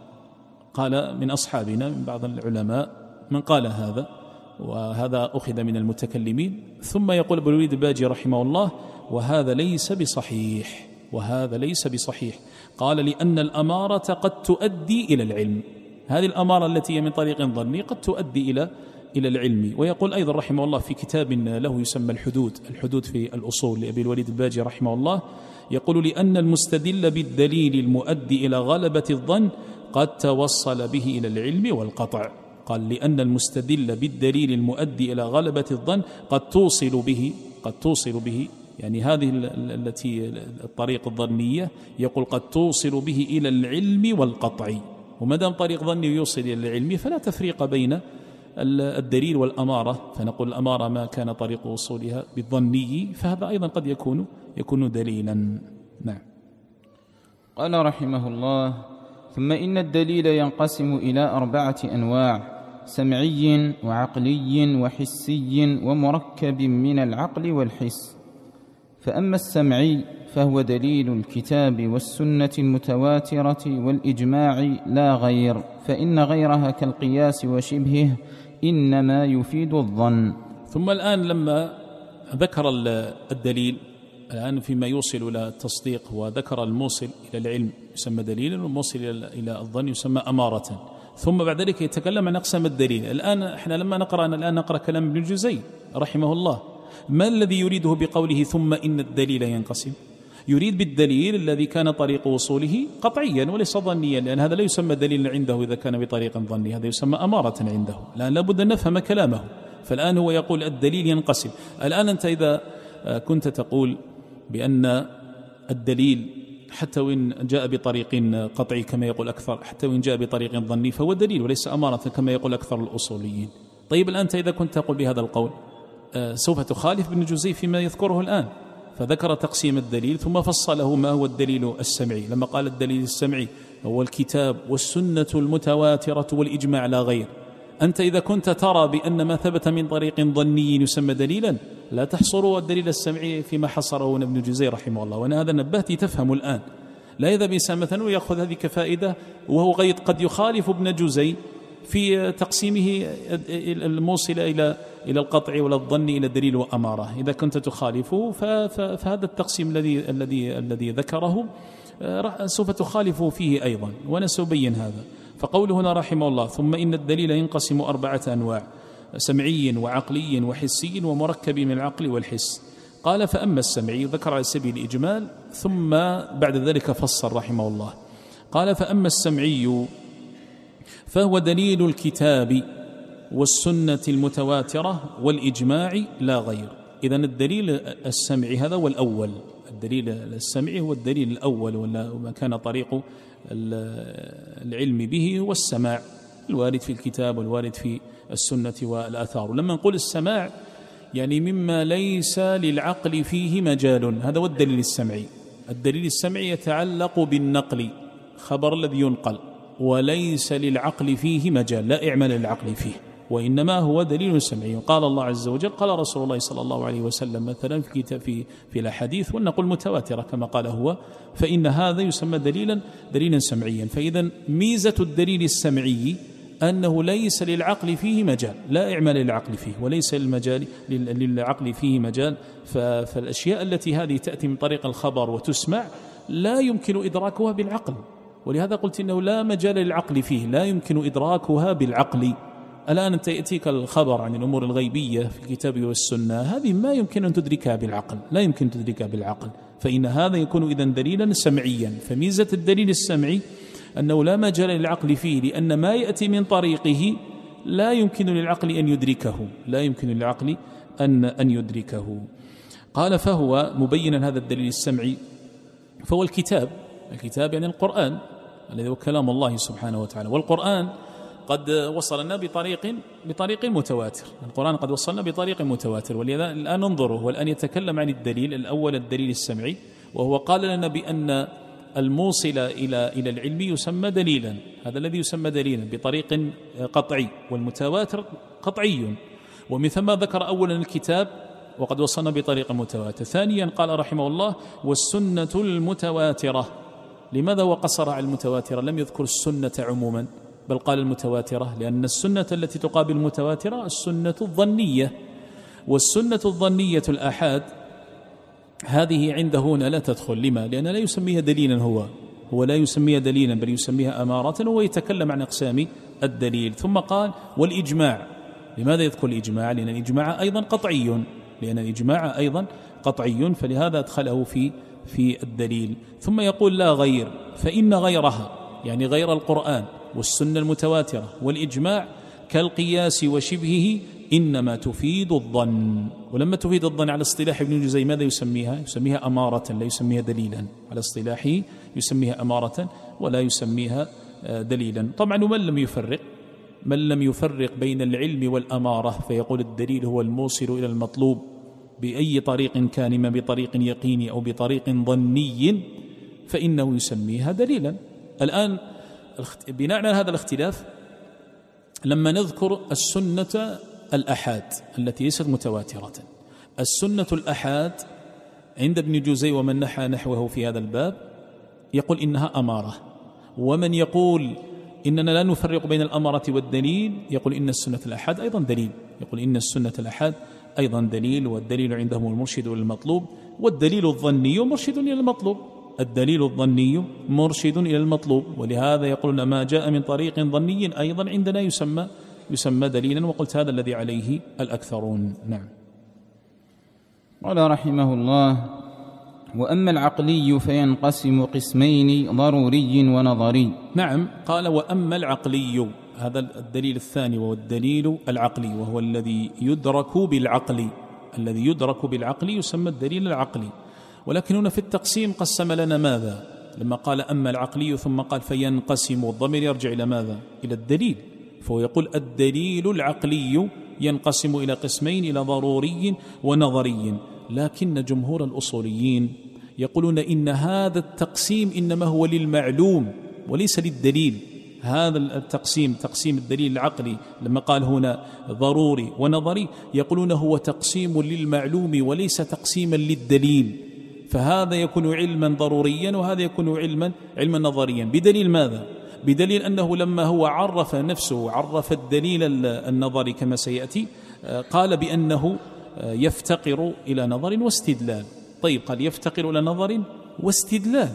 قال من أصحابنا من بعض العلماء من قال هذا، وهذا أخذ من المتكلمين. ثم يقول أبو الوليد الباجي رحمه الله: وهذا ليس بصحيح وهذا ليس بصحيح قال لأن الأمارة قد تؤدي إلى العلم، هذه الأمارة التي هي من طريق ظني قد تؤدي إلى إلى العلم. ويقول أيضا رحمه الله في كتاب له يسمى الحدود الحدود في الأصول لأبي الوليد الباجي رحمه الله، يقول: لأن المستدل بالدليل المؤدي إلى غلبة الظن قد توصل به إلى العلم والقطع. قال: لأن المستدل بالدليل المؤدي إلى غلبة الظن قد توصل به قد توصل به يعني هذه التي الطريق الظنية، يقول قد توصل به إلى العلم والقطع. وما دام طريق ظني يوصل إلى العلم فلا تفريق بين الدليل والأمارة، فنقول الأمارة ما كان طريق وصولها بالظني فهذا أيضا قد يكون يكون دليلا. نعم. قال رحمه الله: ثم إن الدليل ينقسم إلى أربعة أنواع: سمعي وعقلي وحسي ومركب من العقل والحس. فأما السمعي فهو دليل الكتاب والسنة المتواترة والإجماع لا غير، فإن غيرها كالقياس وشبهه إنما يفيد الظن. ثم الآن لما ذكر الدليل الآن فيما يوصل إلى التصديق، وذكر الموصل إلى العلم يسمى دليلا، والموصل إلى الظن يسمى أمارة، ثم بعد ذلك يتكلم عن أقسام الدليل. الآن احنا لما نقرأ الآن نقرأ كلام ابن الجزي رحمه الله، ما الذي يريده بقوله ثم إن الدليل ينقسم؟ يريد بالدليل الذي كان طريق وصوله قطعيا وليس ظنيا، لأن هذا لا يسمى دليل عنده إذا كان بطريق ظني، هذا يسمى أمارة عنده. الآن لابد أن نفهم كلامه. فالآن هو يقول الدليل ينقسم. الآن أنت إذا كنت تقول بأن الدليل حتى وإن جاء بطريق قطعي كما يقول أكثر، حتى وإن جاء بطريق ظني فهو دليل وليس أمارة كما يقول أكثر الأصوليين. طيب الآن أنت إذا كنت تقول بهذا القول سوف تخالف ابن جزي فيما يذكره الآن، فذكر تقسيم الدليل ثم فصله ما هو الدليل السمعي، لما قال الدليل السمعي هو الكتاب والسنة المتواترة والإجماع لا غير. أنت إذا كنت ترى بأن ما ثبت من طريق ظني يسمى دليلا لا تحصروا الدليل السمعي فيما حصره ابن جزي رحمه الله. وأنا هذا نبهتي تفهم الآن، لا يذهب إنسان مثلا ويأخذ هذه كفائدة وهو غير قد يخالف ابن جزي في تقسيمه الموصل إلى إلى القطع ولا الظن إلى دليل وأمارة. إذا كنت تخالفه فهذا التقسيم الذي الذي الذي ذكره سوف تخالف فيه أيضا، وأنا سأبين هذا. فقوله هنا رحمه الله ثم إن الدليل ينقسم أربعة أنواع: سمعي وعقلي وحسي ومركب من العقل والحس. قال فأما السمعي ذكر على سبيل الإجمال، ثم بعد ذلك فصل رحمه الله. قال فأما السمعي فهو دليل الكتاب والسنة المتواترة والإجماع لا غير. إذن الدليل السمعي هذا هو الأول، الدليل السمعي هو الدليل الأول، وما كان طريق العلم به هو السماع الوارد في الكتاب والوارد في السنة والآثار. ولما نقول السماع يعني مما ليس للعقل فيه مجال، هذا هو الدليل السمعي. الدليل السمعي يتعلق بالنقل، خبر الذي ينقل، وليس للعقل فيه مجال، لا إعمال للعقل فيه، وإنما هو دليل سمعي. قال الله عز وجل، قال رسول الله صلى الله عليه وسلم مثلا في كتاب في في الأحاديث والنقل متواترة كما قال هو، فإن هذا يسمى دليلا دليلا سمعيا. فإذا ميزة الدليل السمعي أنه ليس للعقل فيه مجال، لا إعمال للعقل فيه، وليس للمجال للعقل فيه مجال. فالأشياء التي هذه تأتي من طريق الخبر وتسمع لا يمكن إدراكها بالعقل، ولهذا قلت إنه لا مجال للعقل فيه، لا يمكن إدراكها بالعقل. الآن أنت يأتيك الخبر عن الأمور الغيبية في الكتاب والسنة، هذه ما يمكن أن تدركها بالعقل، لا يمكن تدركها بالعقل، فإن هذا يكون إذن دليلا سمعيا. فميزة الدليل السمعي أنه لا مجال للعقل فيه، لأن ما يأتي من طريقه لا يمكن للعقل أن يدركه، لا يمكن للعقل أن أن يدركه. قال فهو مبينا هذا الدليل السمعي، فهو الكتاب، الكتاب يعني القرآن الذي هو كلام الله سبحانه وتعالى. والقرآن قد وصلنا بطريق بطريق متواتر، القرآن قد وصلنا بطريق متواتر. ولذا الآن ننظره، والآن يتكلم عن الدليل الأول الدليل السمعي، وهو قال لنا بأن الموصل إلى إلى العلم يسمى دليلا، هذا الذي يسمى دليلا بطريق قطعي، والمتواتر قطعي. ومن ثم ذكر أولا الكتاب وقد وصلنا بطريق متواتر. ثانيا قال رحمه الله والسنة المتواترة. لماذا وقصر على المتواترة؟ لم يذكر السنة عموما، بل قال المتواترة، لأن السنة التي تقابل المتواترة السنة الظنية، والسنة الظنية الآحاد هذه عنده هنا لا تدخل. لما؟ لأن لا يسميها دليلا، هو هو لا يسميها دليلا بل يسميها أمارة، وهو يتكلم عن أقسام الدليل. ثم قال والإجماع. لماذا يذكر الإجماع؟ لأن الإجماع أيضا قطعي، لأن الإجماع أيضا قطعي، فلهذا أدخله في في الدليل. ثم يقول لا غير، فإن غيرها يعني غير القرآن والسنة المتواترة والإجماع كالقياس وشبهه إنما تفيد الظن. ولما تفيد الظن على اصطلاح ابن جزي ماذا يسميها؟ يسميها أمارة، لا يسميها دليلا. على اصطلاحه يسميها أمارة ولا يسميها دليلا. طبعا من لم يفرق من لم يفرق بين العلم والأمارة فيقول الدليل هو الموصل إلى المطلوب بأي طريق كان، ما بطريق يقيني أو بطريق ظني، فإنه يسميها دليلا. الآن بناء على هذا الاختلاف لما نذكر السنة الأحاد التي ليست متواترة، السنة الأحاد عند ابن جزي ومن نحى نحوه في هذا الباب يقول إنها أمارة، ومن يقول إننا لا نفرق بين الأمارة والدليل يقول إن السنة الأحاد أيضا دليل، يقول إن السنة الأحاد أيضا دليل، والدليل عندهم المرشد للمطلوب، والدليل الظني مرشد إلى المطلوب، الدليل الظني مرشد إلى المطلوب. ولهذا يقولون ما جاء من طريق ظني أيضا عندنا يسمى يسمى دليلا، وقلت هذا الذي عليه الأكثرون. نعم. قال رحمه الله وأما العقلي فينقسم قسمين ضروري ونظري. نعم، قال وأما العقلي، هذا الدليل الثاني وهو الدليل العقلي، وهو الذي يدرك بالعقل، الذي يدرك بالعقل يسمى الدليل العقلي. ولكن هنا في التقسيم قسم لنا ماذا؟ لما قال أما العقلي ثم قال فينقسم، الضمير يرجع إلى ماذا؟ إلى الدليل. فهو يقول الدليل العقلي ينقسم إلى قسمين، إلى ضروري ونظري. لكن جمهور الأصوليين يقولون إن هذا التقسيم إنما هو للمعلوم وليس للدليل. هذا التقسيم، تقسيم الدليل العقلي لما قال هنا ضروري ونظري، يقولون هو تقسيم للمعلوم وليس تقسيما للدليل. فهذا يكون علما ضروريا وهذا يكون علما علما نظريا. بدليل ماذا؟ بدليل أنه لما هو عرف نفسه، عرف الدليل النظري كما سيأتي، قال بأنه يفتقر إلى نظر واستدلال. طيب، قال يفتقر إلى نظر واستدلال،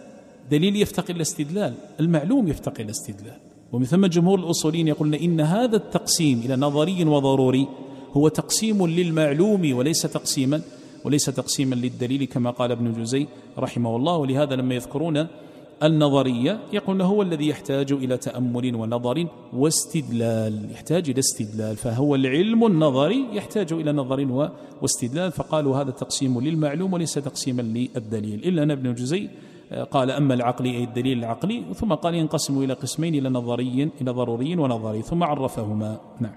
دليل يفتقر إلى استدلال، المعلوم يفتقر إلى استدلال. ومن ثم جمهور الأصوليين يقولون إن هذا التقسيم إلى نظري وضروري هو تقسيم للمعلوم وليس تقسيما وليس تقسيما للدليل كما قال ابن جزي رحمه الله. ولهذا لما يذكرون النظرية يقولون هو الذي يحتاج إلى تأمل ونظر واستدلال، يحتاج إلى استدلال، فهو العلم النظري يحتاج إلى نظر واستدلال. فقالوا هذا تقسيم للمعلوم وليس تقسيما للدليل. إلا أن ابن جزي قال أما العقلي أي الدليل العقلي، ثم قال ينقسم إلى قسمين، إلى نظري إلى ضروري ونظري، ثم عرفهما. نعم.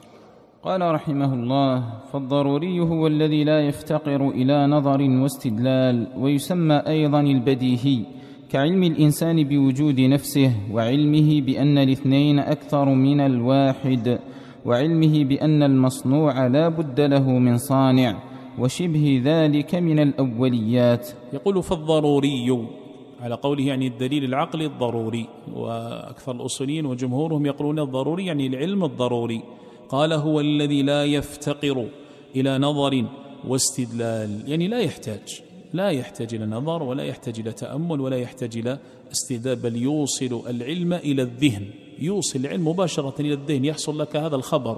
قال رحمه الله: فالضروري هو الذي لا يفتقر إلى نظر واستدلال، ويسمى أيضا البديهي، كعلم الإنسان بوجود نفسه، وعلمه بأن الاثنين أكثر من الواحد، وعلمه بأن المصنوع لا بد له من صانع، وشبه ذلك من الأوليات. يقول فالضروري على قوله يعني الدليل العقلي الضروري، وأكثر الأصوليين وجمهورهم يقولون الضروري يعني العلم الضروري. قال هو الذي لا يفتقر إلى نظر واستدلال، يعني لا يحتاج لا يحتاج إلى نظر ولا يحتاج إلى تأمل ولا يحتاج إلى استدلال، بل يوصل العلم إلى الذهن، يوصل العلم مباشرة إلى الذهن. يحصل لك هذا الخبر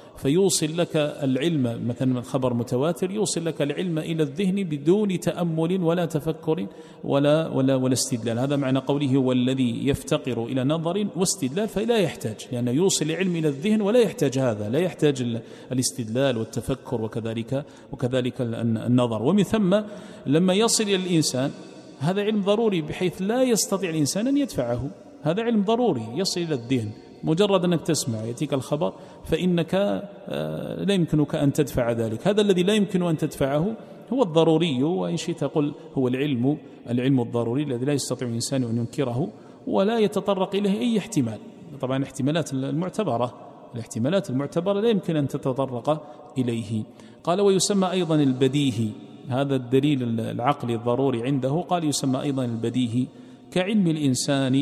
فيوصل لك العلم، مثلا خبر متواتر يوصل لك العلم إلى الذهن بدون تأمل ولا تفكر ولا ولا ولا استدلال. هذا معنى قوله هو الذي يفتقر إلى نظر واستدلال، فلا يحتاج، لأنه يوصل العلم إلى الذهن ولا يحتاج هذا، لا يحتاج الاستدلال والتفكر وكذلك وكذلك النظر. ومن ثم لما يصل إلى الإنسان هذا علم ضروري بحيث لا يستطيع الإنسان أن يدفعه، هذا علم ضروري يصل إلى الذهن. مجرد أنك تسمع يأتيك الخبر فإنك لا يمكنك أن تدفع ذلك. هذا الذي لا يمكن أن تدفعه هو الضروري، وإن شئت تقول هو العلم العلم الضروري الذي لا يستطيع الإنسان أن ينكره ولا يتطرق إليه أي احتمال. طبعا الاحتمالات المعتبرة الاحتمالات المعتبرة لا يمكن أن تتطرق إليه. قال ويسمى أيضا البديهي، هذا الدليل العقلي الضروري عنده قال يسمى أيضا البديهي، كعلم الإنسان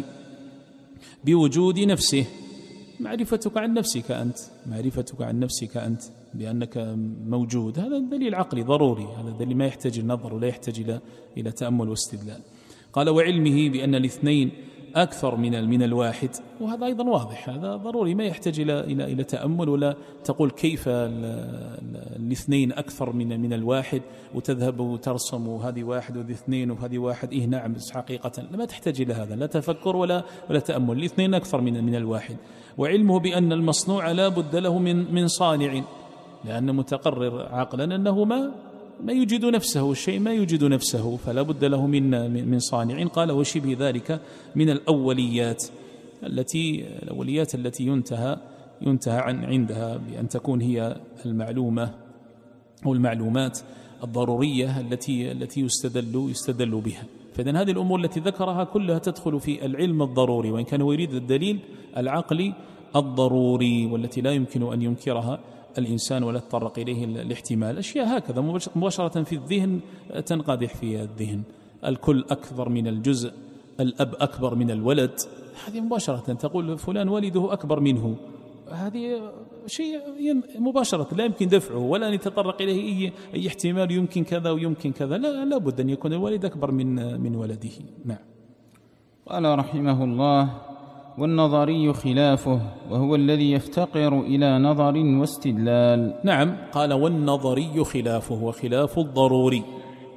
بوجود نفسه، معرفتك عن نفسك أنت، معرفتك عن نفسك أنت بأنك موجود، هذا دليل عقلي ضروري، هذا دليل ما يحتاج النظر ولا يحتاج إلى إلى تأمل واستدلال. قال وعلمه بأن الاثنين أكثر من من الواحد، وهذا أيضا واضح، هذا ضروري ما يحتاج إلى إلى إلى تأمل ولا تقول كيف الاثنين أكثر من من الواحد وتذهب وترسم هذه واحد وهذه اثنين وهذه واحد. إيه نعم، بس حقيقة ما تحتاج إلى هذا، لا تفكر ولا ولا تأمل، الاثنين أكثر من من الواحد. وعلمه بأن المصنوع لا بد له من من صانع، لأن متقرر عقلا أنه ما ما يوجد نفسه، الشيء ما يوجد نفسه فلا بد له من من صانع. قال وشبه ذلك من الأوليات، التي الأوليات التي ينتهى ينتهى عن عندها بأن تكون هي المعلومة أو المعلومات الضرورية التي التي يستدل يستدل بها. فإذن هذه الأمور التي ذكرها كلها تدخل في العلم الضروري، وإن كان هو يريد الدليل العقلي الضروري والتي لا يمكن أن ينكرها الإنسان ولا تطرق إليه الاحتمال. أشياء هكذا مباشرة في الذهن تنقادح في الذهن، الكل أكبر من الجزء، الأب أكبر من الولد، هذه مباشرة تقول فلان والده أكبر منه، هذه شيء مباشرة لا يمكن دفعه ولا أن يتطرق إليه أي, أي احتمال يمكن كذا ويمكن كذا، لا لا بد أن يكون الوالد أكبر من من ولده. نعم. قال رحمه الله: والنظري خلافه، وهو الذي يفتقر إلى نظر واستدلال. نعم، قال والنظري خلافه، وخلاف الضروري.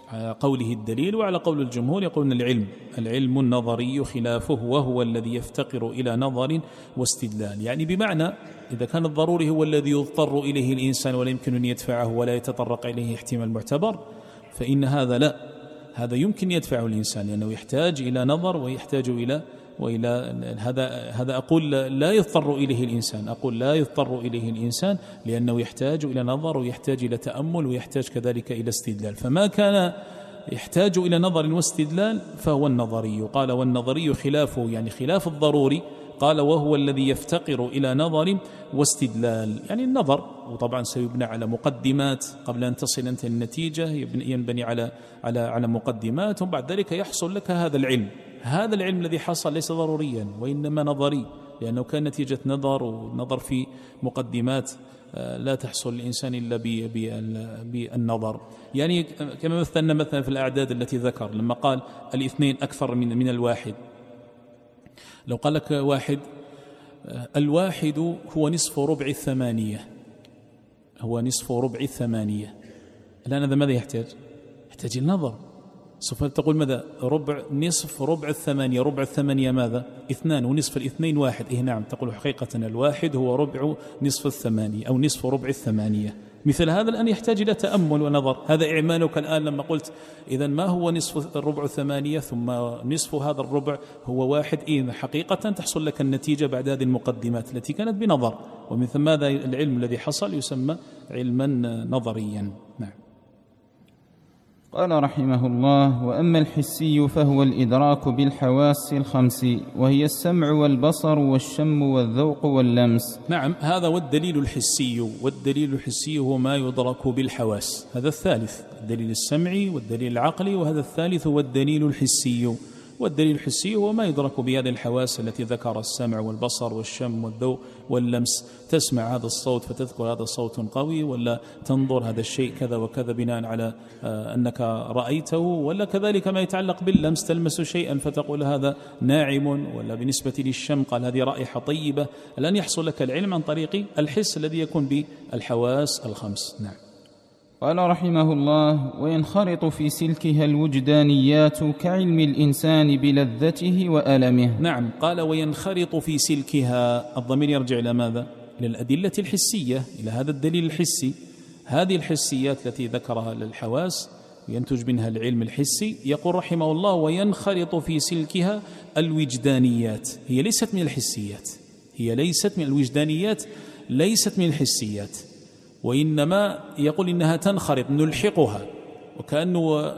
على قوله الدليل، وعلى قول الجمهور يقولون العلم العلم النظري خلافه، وهو الذي يفتقر إلى نظر واستدلال. يعني بمعنى إذا كان الضروري هو الذي يضطر إليه الإنسان ولا يمكن أن يدفعه ولا يتطرق إليه احتمال معتبر، فإن هذا لا، هذا يمكن يدفعه الإنسان لأنه يحتاج إلى نظر ويحتاج إلى وإلى هذا هذا أقول لا يضطر إليه الإنسان، أقول لا يضطر إليه الإنسان لأنه يحتاج إلى نظر ويحتاج إلى تأمل ويحتاج كذلك إلى استدلال. فما كان يحتاج إلى نظر واستدلال فهو النظري. قال والنظري خلافه، يعني خلاف الضروري. قال وهو الذي يفتقر إلى نظر واستدلال، يعني النظر وطبعا سيبنى على مقدمات قبل أن تصل أنت النتيجة، ينبني على على على مقدمات، وبعد ذلك يحصل لك هذا العلم. هذا العلم الذي حصل ليس ضروريا وإنما نظري، لأنه كان نتيجة نظر، ونظر في مقدمات لا تحصل الإنسان إلا بالنظر. يعني كما مثلنا مثلا في الأعداد التي ذكر لما قال الاثنين أكثر من من الواحد، لو قال لك واحد الواحد هو نصف ربع الثمانية، هو نصف ربع الثمانية، الآن هذا ماذا يحتاج؟ يحتاج النظر. سوف تقول ماذا؟ ربع نصف ربع الثمانية، ربع الثمانية ماذا؟ اثنان، ونصف الاثنين واحد. إيه نعم، تقول حقيقة الواحد هو ربع نصف الثمانية أو نصف ربع الثمانية. مثل هذا الآن يحتاج إلى تأمل ونظر. هذا إعمالك الآن لما قلت إذا ما هو نصف الربع الثمانية ثم نصف هذا الربع هو واحد، إذا حقيقة تحصل لك النتيجة بعد هذه المقدمات التي كانت بنظر، ومن ثم هذا العلم الذي حصل يسمى علما نظريا. نعم. قال رحمه الله: وأما الحسي فهو الإدراك بالحواس الخمس، وهي السمع والبصر والشم والذوق واللمس. نعم، هذا والدليل الحسي، والدليل الحسي هو ما يدرك بالحواس. هذا الثالث، الدليل السمعي والدليل العقلي، وهذا الثالث هو الدليل الحسي. والدليل الحسي هو ما يدرك بهذه الحواس التي ذكر: السمع والبصر والشم والذوق واللمس. تسمع هذا الصوت فتذكر هذا صوت قوي، ولا تنظر هذا الشيء كذا وكذا بناء على أنك رأيته، ولا كذلك ما يتعلق باللمس، تلمس شيئا فتقول هذا ناعم، ولا بالنسبة للشم قال هذه رائحة طيبة. الآن يحصل لك العلم عن طريق الحس الذي يكون بالحواس الخمس. نعم. قال رحمه الله: وينخرط في سلكها الوجدانيات كعلم الإنسان بلذته وألمه. نعم، قال وينخرط في سلكها، الضمير يرجع إلى ماذا؟ إلى الأدلة الحسية، إلى هذا الدليل الحسي. هذه الحسيات التي ذكرها للحواس ينتج منها العلم الحسي. يقول رحمه الله: وينخرط في سلكها الوجدانيات. هي ليست من الحسيات، هي ليست من الوجدانيات، ليست من الحسيات، وإنما يقول إنها تنخرط، نلحقها وكأنه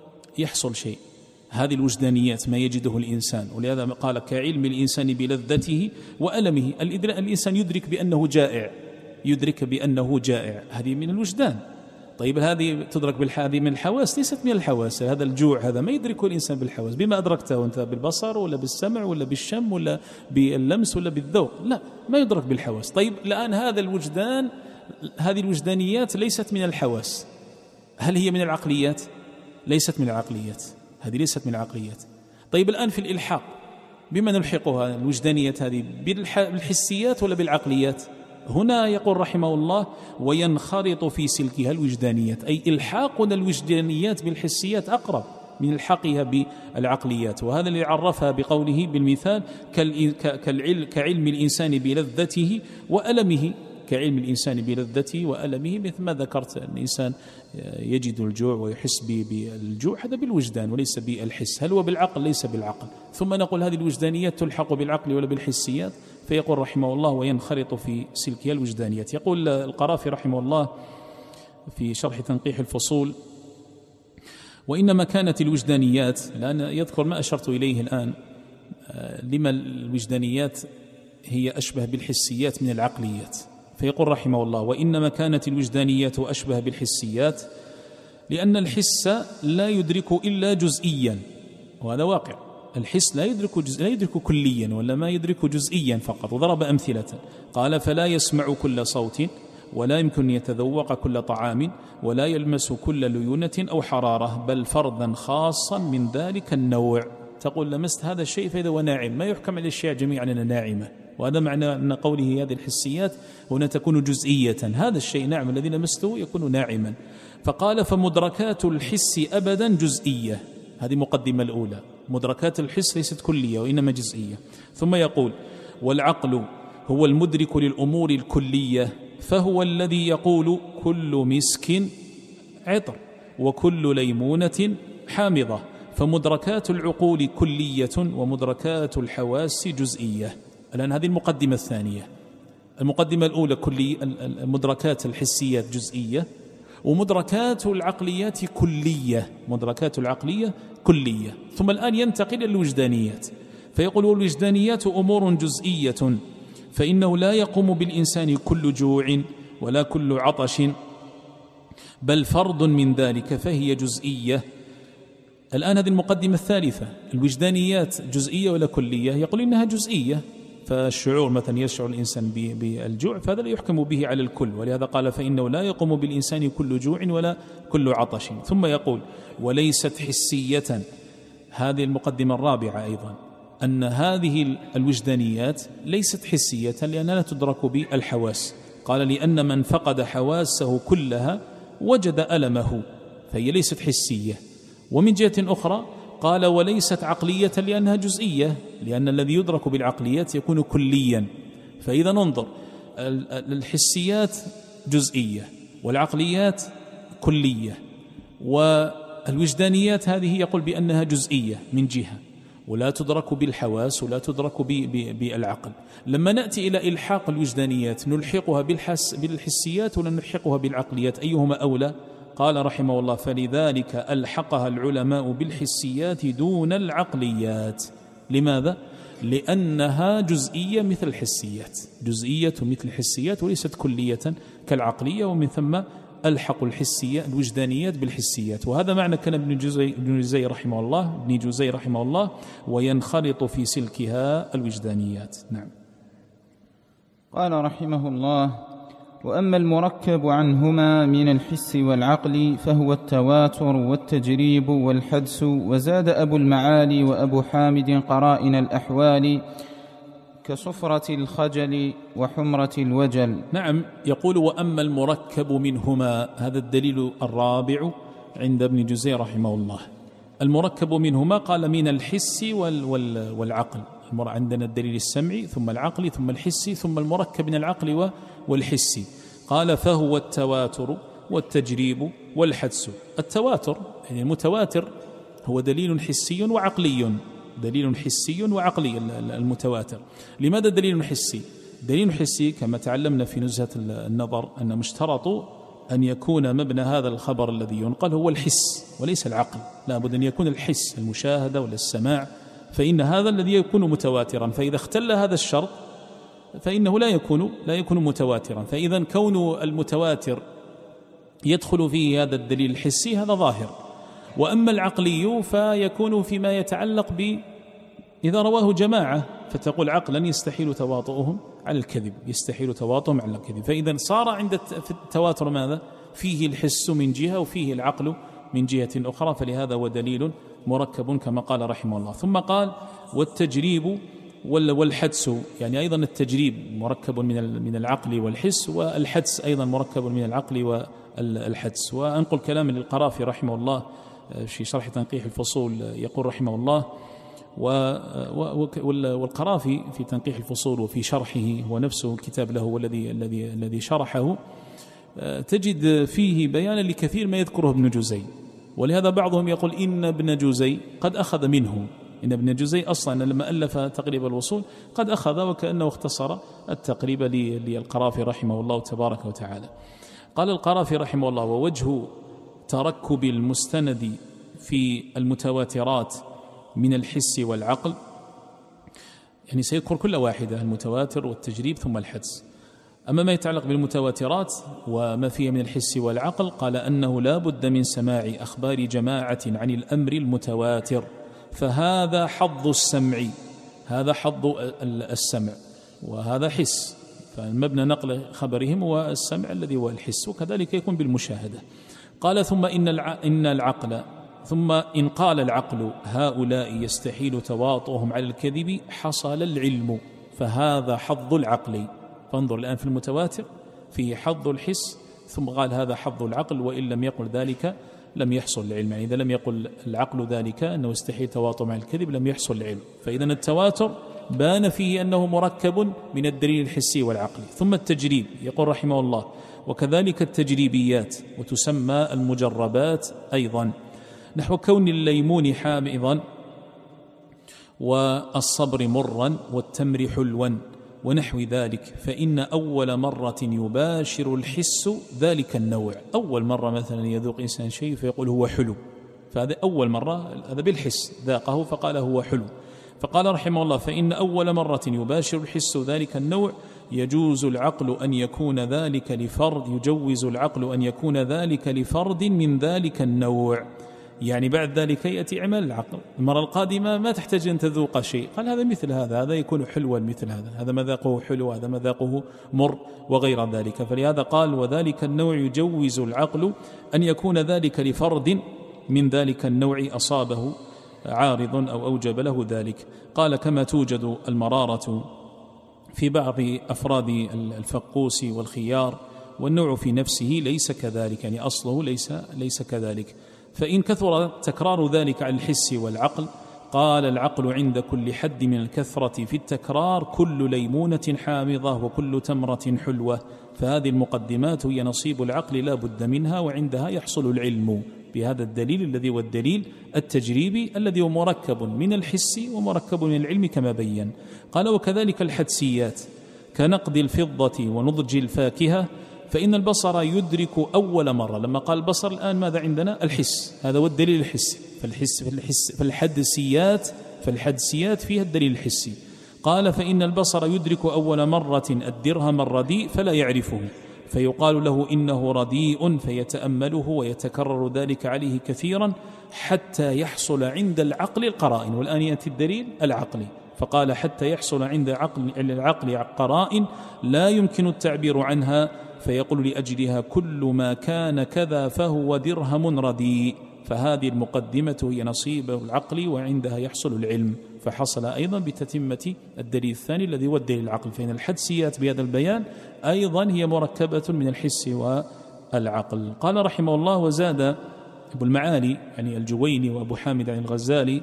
يحصل شيء. هذه الوجدانيات ما يجده الإنسان، ولهذا قال كعلم الإنسان بلذته وألمه. الإنسان يدرك بأنه جائع، يدرك بأنه جائع، هذه من الوجدان. طيب هذه تدرك بالحاذي من الحواس، ليست من الحواس. هذا الجوع هذا ما يدركه الإنسان بالحواس. بما أدركته أنت؟ بالبصر ولا بالسمع ولا بالشم ولا باللمس ولا بالذوق؟ لا، ما يدرك بالحواس. طيب الآن هذا الوجدان، هذه الوجدانيات ليست من الحواس. هل هي من العقليات؟ ليست من العقليات، هذه ليست من العقليات. طيب الآن في الإلحاق بما نلحقها الوجدانيات هذه؟ بالحسيات ولا بالعقليات؟ هنا يقول رحمه الله: وينخرط في سلكها الوجدانيات، أي إلحاقنا الوجدانيات بالحسيات أقرب من الحقها بالعقليات. وهذا اللي عرفها بقوله بالمثال: كعلم الإنسان بلذته وألمه. كعلم الإنسان بلذته وألمه، مثل ما ذكرت أن الإنسان يجد الجوع ويحس بالجوع، هذا بالوجدان وليس بالحس. هل هو بالعقل؟ ليس بالعقل. ثم نقول هذه الوجدانيات تلحق بالعقل ولا بالحسيات؟ فيقول رحمه الله: وينخرط في سلكها الوجدانيات. يقول القرافي رحمه الله في شرح تنقيح الفصول: وإنما كانت الوجدانيات، لأن يذكر ما أشرت إليه الآن، لما الوجدانيات هي أشبه بالحسيات من العقليات. فيقول رحمه الله: وإنما كانت الوجدانيات أشبه بالحسيات لأن الحس لا يدرك إلا جزئيا، وهذا واقع. الحس لا يدرك جزء، لا يدرك كليا، ولا ما يدرك جزئيا فقط. وضرب أمثلة، قال: فلا يسمع كل صوت، ولا يمكن يتذوق كل طعام، ولا يلمس كل ليونة أو حرارة، بل فردا خاصا من ذلك النوع. تقول لمست هذا الشيء فإذا هو ناعم، ما يحكم على الأشياء جميعا أنها ناعمة. وهذا معنى أن قوله هذه الحسيات هنا تكون جزئية. هذا الشيء نعم الذي لمسته يكون ناعما. فقال فمدركات الحس أبدا جزئية. هذه مقدمة الأولى، مدركات الحس ليست كلية وإنما جزئية. ثم يقول والعقل هو المدرك للأمور الكلية، فهو الذي يقول كل مسك عطر وكل ليمونة حامضة، فمدركات العقول كلية ومدركات الحواس جزئية. الآن هذه المقدمة الثانية. المقدمة الأولى كلي، المدركات الحسيات جزئية، ومدركات العقليات كلية، مدركات العقلية كلية. ثم الآن ينتقل إلى الوجدانيات، فيقول الوجدانيات أمور جزئية، فإنه لا يقوم بالإنسان كل جوع ولا كل عطش، بل فرد من ذلك فهي جزئية. الآن هذه المقدمة الثالثة، الوجدانيات جزئية ولا كلية؟ يقول إنها جزئية، فالشعور مثلا يشعر الإنسان بالجوع فهذا لا يحكم به على الكل، ولهذا قال فإنه لا يقوم بالإنسان كل جوع ولا كل عطش. ثم يقول وليست حسية. هذه المقدمة الرابعة أيضا، أن هذه الوجدانيات ليست حسية لأنها لا تدرك بالحواس. قال لأن من فقد حواسه كلها وجد ألمه، فهي ليست حسية. ومن جهة أخرى قال وليست عقلية لأنها جزئية، لأن الذي يدرك بالعقليات يكون كليا. فإذا ننظر، الحسيات جزئية والعقليات كلية، والوجدانيات هذه يقول بأنها جزئية من جهة ولا تدرك بالحواس ولا تدرك بالعقل. لما نأتي إلى إلحاق الوجدانيات نلحقها بالحس بالحسيات ولا نلحقها بالعقليات؟ أيهما أولى؟ قال رحمه الله فلذلك ألحقها العلماء بالحسيات دون العقليات. لماذا؟ لأنها جزئية مثل الحسيات، جزئية مثل الحسيات وليست كلية كالعقلية، ومن ثم ألحق الحسيات الوجدانيات بالحسيات. وهذا معنى كان ابن جزي, ابن جزي رحمه الله ابن جزي رحمه الله وينخرط في سلكها الوجدانيات. نعم. قال رحمه الله وأما المركب عنهما من الحس والعقل فهو التواتر والتجريب والحدس. وزاد أبو المعالي وأبو حامد قرائن الأحوال كصفرة الخجل وحمرة الوجل. نعم. يقول وأما المركب منهما، هذا الدليل الرابع عند ابن جزي رحمه الله. المركب منهما قال من الحس وال وال والعقل. عندنا الدليل السمعي ثم العقلي ثم الحسي ثم المركب من العقل والحسي. قال فهو التواتر والتجريب والحدس. التواتر يعني المتواتر هو دليل حسي وعقلي، دليل حسي وعقلي المتواتر. لماذا دليل حسي؟ دليل حسي كما تعلمنا في نزهة النظر أن مشترط أن يكون مبنى هذا الخبر الذي ينقل هو الحس وليس العقل، لا بد أن يكون الحس المشاهدة ولا السماع، فإن هذا الذي يكون متواترا. فإذا اختل هذا الشرط فإنه لا يكون لا يكون متواترا. فإذا كون المتواتر يدخل فيه هذا الدليل الحسي هذا ظاهر. وأما العقلي فيكون فيما يتعلق ب إذا رواه جماعة فتقول عقلا يستحيل تواطؤهم على الكذب، يستحيل تواطؤهم على الكذب. فإذا صار عند التواتر ماذا؟ فيه الحس من جهة وفيه العقل من جهة أخرى، فلهذا هو دليل مركب كما قال رحمه الله. ثم قال والتجريب والحدس، يعني أيضا التجريب مركب من من العقل والحس، والحدس أيضا مركب من العقل والحدس. وأنقل كلام للقرافي رحمه الله في شرح تنقيح الفصول، يقول رحمه الله والقرافي في تنقيح الفصول وفي شرحه هو نفسه كتاب له والذي الذي الذي شرحه تجد فيه بيانا لكثير ما يذكره ابن جزي. ولهذا بعضهم يقول إن ابن جزي قد أخذ منه، إن ابن جزي أصلا لما ألف تقريب الوصول قد أخذ وكأنه اختصر التقريب للقرافي رحمه الله تبارك وتعالى. قال القرافي رحمه الله ووجه تركب المستند في المتواترات من الحس والعقل، يعني سيذكر كل واحدة، المتواتر والتجريب ثم الحدس. أما ما يتعلق بالمتواترات وما فيه من الحس والعقل قال أنه لا بد من سماع أخبار جماعة عن الأمر المتواتر، فهذا حظ السمع، هذا حظ السمع وهذا حس، فالمبنى نقل خبرهم هو السمع الذي هو الحس، وكذلك يكون بالمشاهدة. قال ثم إن إن العقل ثم إن قال العقل هؤلاء يستحيل تواطؤهم على الكذب حصل العلم، فهذا حظ العقل. فانظر الآن في المتواتر فيه حظ الحس ثم قال هذا حظ العقل، وإن لم يقل ذلك لم يحصل العلم. يعني إذا لم يقل العقل ذلك أنه يستحيل تواطؤ مع الكذب لم يحصل العلم. فإذا التواتر بان فيه أنه مركب من الدليل الحسي والعقلي. ثم التجريب، يقول رحمه الله وكذلك التجريبيات وتسمى المجربات أيضا، نحو كون الليمون حامضا والصبر مرا والتمر حلوا ونحو ذلك، فإن أول مرة يباشر الحس ذلك النوع. أول مرة مثلا يذوق إنسان شيء فيقول هو حلو، فهذا أول مرة، هذا بالحس ذاقه فقال هو حلو. فقال رحمه الله فإن أول مرة يباشر الحس ذلك النوع يجوز العقل أن يكون ذلك لفرد يجوز العقل أن يكون ذلك لفرد من ذلك النوع. يعني بعد ذلك يأتي عمل العقل، المرة القادمة ما تحتاج أن تذوق شيء، قال هذا مثل هذا، هذا يكون حلوا مثل هذا، هذا مذاقه حلو، هذا مذاقه مر وغير ذلك. فلهذا قال وذلك النوع يجوز العقل أن يكون ذلك لفرد من ذلك النوع أصابه عارض أو أوجب له ذلك. قال كما توجد المرارة في بعض أفراد الفقوس والخيار والنوع في نفسه ليس كذلك، يعني أصله ليس, ليس كذلك. فإن كثر تكرار ذلك على الحس والعقل قال العقل عند كل حد من الكثرة في التكرار كل ليمونة حامضة وكل تمرة حلوة. فهذه المقدمات هي نصيب العقل لا بد منها، وعندها يحصل العلم بهذا الدليل الذي هو الدليل التجريبي الذي هو مركب من الحس ومركب من العلم كما بين. قال وكذلك الحدسيات كنقد الفضة ونضج الفاكهة، فإن البصر يدرك أول مرة. لما قال البصر الآن ماذا عندنا؟ الحس، هذا هو الدليل الحسي. فالحس فالحس فالحدسيات فالحدسيات فيها الدليل الحسي. قال فإن البصر يدرك أول مرة الدرهم الرديء فلا يعرفه، فيقال له إنه رديء فيتأمله ويتكرر ذلك عليه كثيرا حتى يحصل عند العقل القرائن. والآن يأتي الدليل العقلي، فقال حتى يحصل عند عقل العقل قرائن لا يمكن التعبير عنها، فيقول لأجلها كل ما كان كذا فهو درهم رديء. فهذه المقدمة هي نصيب العقل وعندها يحصل العلم. فحصل أيضا بتتمة الدليل الثاني الذي هو الدليل العقل. فإن الحدسيات بهذا البيان أيضا هي مركبة من الحس والعقل. قال رحمه الله وزاد أبو المعالي يعني الجويني وأبو حامد عن الغزالي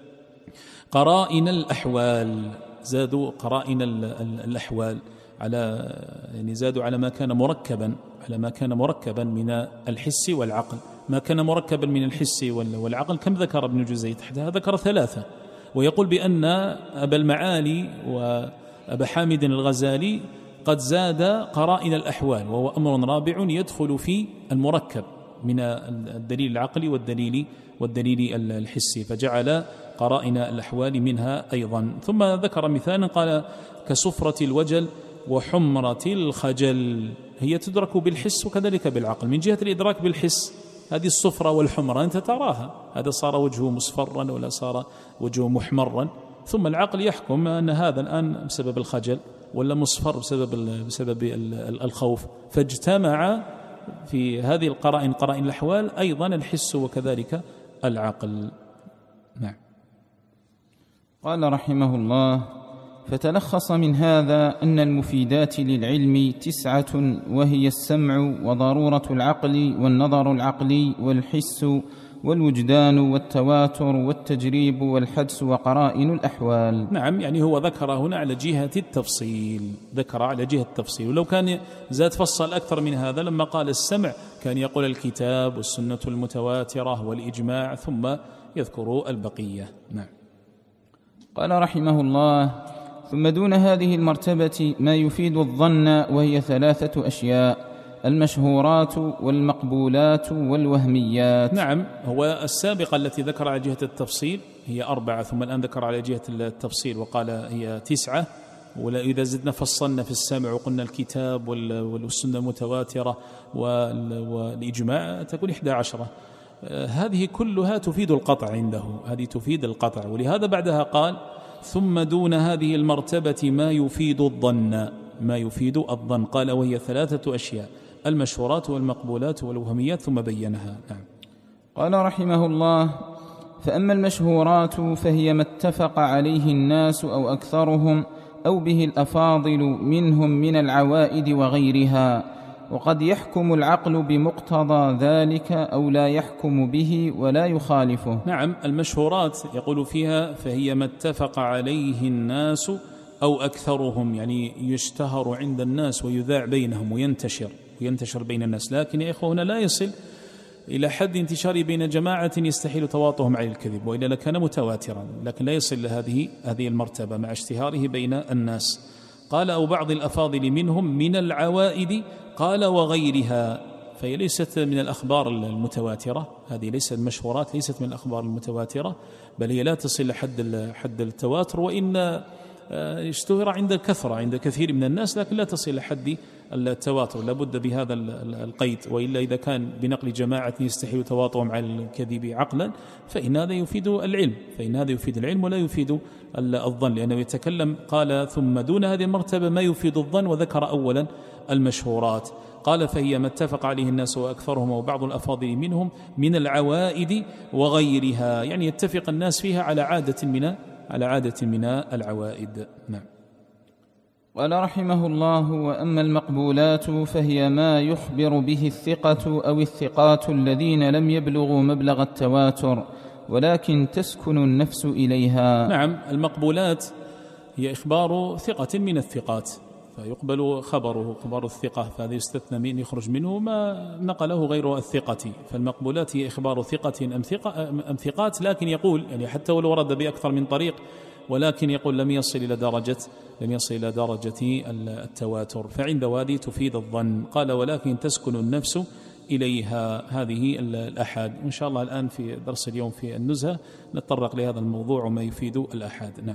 قرائن الأحوال، زادوا قرائن الأحوال على يعني زادوا على ما كان مركبا على ما كان مركبا من الحس والعقل. ما كان مركبا من الحس والعقل كم ذكر ابن جزي تحتها؟ ذكر ثلاثة، ويقول بأن أبا المعالي وأبا حامد الغزالي قد زاد قرائن الأحوال، وهو أمر رابع يدخل في المركب من الدليل العقلي والدليل والدليل الحسي، فجعل قرائن الأحوال منها أيضا. ثم ذكر مثالا قال كصفرة الوجل وحمرة الخجل، هي تدرك بالحس وكذلك بالعقل. من جهة الإدراك بالحس هذه الصفرة والحمرة أنت تراها، هذا صار وجهه مصفرا ولا صار وجهه محمرا، ثم العقل يحكم أن هذا الآن بسبب الخجل ولا مصفر بسبب, بسبب الخوف. فاجتمع في هذه القرائن قرائن الأحوال أيضا الحس وكذلك العقل. نعم. قال رحمه الله فتلخص من هذا أن المفيدات للعلم تسعة، وهي السمع وضرورة العقل والنظر العقلي والحس والوجدان والتواتر والتجريب والحدس وقرائن الأحوال. نعم، يعني هو ذكر هنا على جهة التفصيل، ذكر على جهة التفصيل، ولو كان زاد فصل أكثر من هذا لما قال السمع كان يقول الكتاب والسنة المتواترة والإجماع ثم يذكر البقية. نعم. قال رحمه الله ثم دون هذه المرتبة ما يفيد الظن، وهي ثلاثة أشياء: المشهورات والمقبولات والوهميات. نعم، هو السابقة التي ذكر على جهة التفصيل هي أربعة، ثم الآن ذكر على جهة التفصيل وقال هي تسعة. وإذا زدنا فصلنا في السمع وقلنا الكتاب والسنة المتواترة والإجماع تكون إحدى عشرة. هذه كلها تفيد القطع عنده، هذه تفيد القطع. ولهذا بعدها قال ثم دون هذه المرتبة ما يفيد الظن، ما يفيد الظن. قال وهي ثلاثة أشياء: المشهورات والمقبولات والوهميات، ثم بينها. نعم. قال رحمه الله فأما المشهورات فهي ما اتفق عليه الناس أو أكثرهم أو به الأفاضل منهم من العوائد وغيرها، وقد يحكم العقل بمقتضى ذلك أو لا يحكم به ولا يخالفه. نعم، المشهورات يقول فيها فهي ما اتفق عليه الناس أو أكثرهم، يعني يشتهر عند الناس ويذاع بينهم وينتشر وينتشر بين الناس. لكن يا إخوة هنا لا يصل إلى حد انتشار بين جماعة يستحيل تواطؤهم على الكذب، وإلا لكان متواترا، لكن لا يصل لهذه هذه المرتبة مع اشتهاره بين الناس. قال أو بعض الأفاضل منهم من العوائد، قال وغيرها، فهي ليست من الأخبار المتواترة، هذه ليست مشهورات، ليست من الأخبار المتواترة، بل هي لا تصل حد حد التواتر، وإن اشتهر عند الكثرة عند كثير من الناس، لكن لا تصل حد التواتر، لابد بهذا القيد، وإلا إذا كان بنقل جماعة يستحيل تواطؤهم على الكذب عقلا فإن هذا يفيد العلم، فإن هذا يفيد العلم ولا يفيد الظن، لأنه يتكلم قال ثم دون هذه المرتبة ما يفيد الظن، وذكر أولا المشهورات. قال فهي ما اتفق عليه الناس وأكثرهم وبعض الأفاضل منهم من العوائد وغيرها، يعني يتفق الناس فيها على عادة من على عادة من العوائد. نعم. قال رحمه الله وأما المقبولات فهي ما يخبر به الثقة أو الثقات الذين لم يبلغوا مبلغ التواتر ولكن تسكن النفس إليها. نعم، المقبولات هي إخبار ثقة من الثقات، فيقبل خبره خبر الثقة، فهذا يستثنى من يخرج منه ما نقله غير الثقة. فالمقبولات هي إخبار ثقة أم, ثقة أم ثقات، لكن يقول يعني حتى ولو ورد بأكثر من طريق، ولكن يقول لم يصل إلى درجة لم يصل إلى درجة التواتر، فعند هذه تفيد الظن. قال ولكن تسكن النفس إليها، هذه الأحاد. إن شاء الله الآن في درس اليوم في النزهة نتطرق لهذا الموضوع وما يفيد الأحاد. نعم.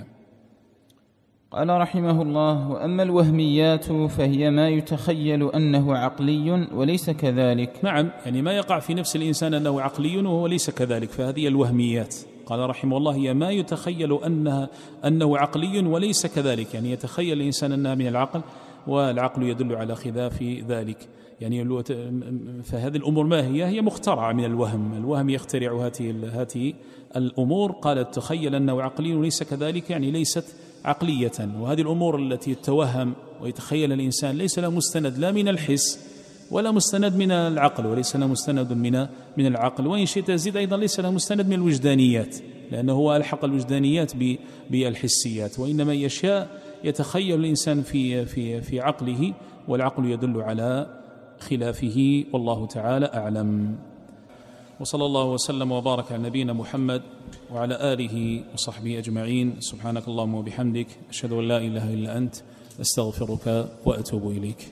قال رحمه الله وأما الوهميات فهي ما يتخيل أنه عقلي وليس كذلك. نعم، يعني ما يقع في نفس الإنسان أنه عقلي وهو ليس كذلك، فهذه الوهميات. قال رحمه الله هي ما يتخيل أنها أنه عقلي وليس كذلك، يعني يتخيل الإنسان أنها من العقل والعقل يدل على خلاف ذلك، يعني فهذه الأمور ما هي هي مخترعة من الوهم، الوهم يخترع هذه هذه الأمور. قال تخيل أنه عقلي وليس كذلك، يعني ليست عقلية. وهذه الأمور التي يتوهم ويتخيل الإنسان ليس له مستند لا من الحس ولا مستند من العقل، وليس له مستند من من العقل، وإن شئت تزيد أيضا ليس له مستند من الوجدانيات، لأنه هو ألحق الوجدانيات بالحسيات، وإنما هي أشياء يتخيل الإنسان في في في عقله، والعقل يدل على خلافه، والله تعالى أعلم. وصلى الله وسلم وبارك على نبينا محمد وعلى آله وصحبه أجمعين. سبحانك اللهم وبحمدك، أشهد أن لا إله إلا أنت، أستغفرك وأتوب إليك.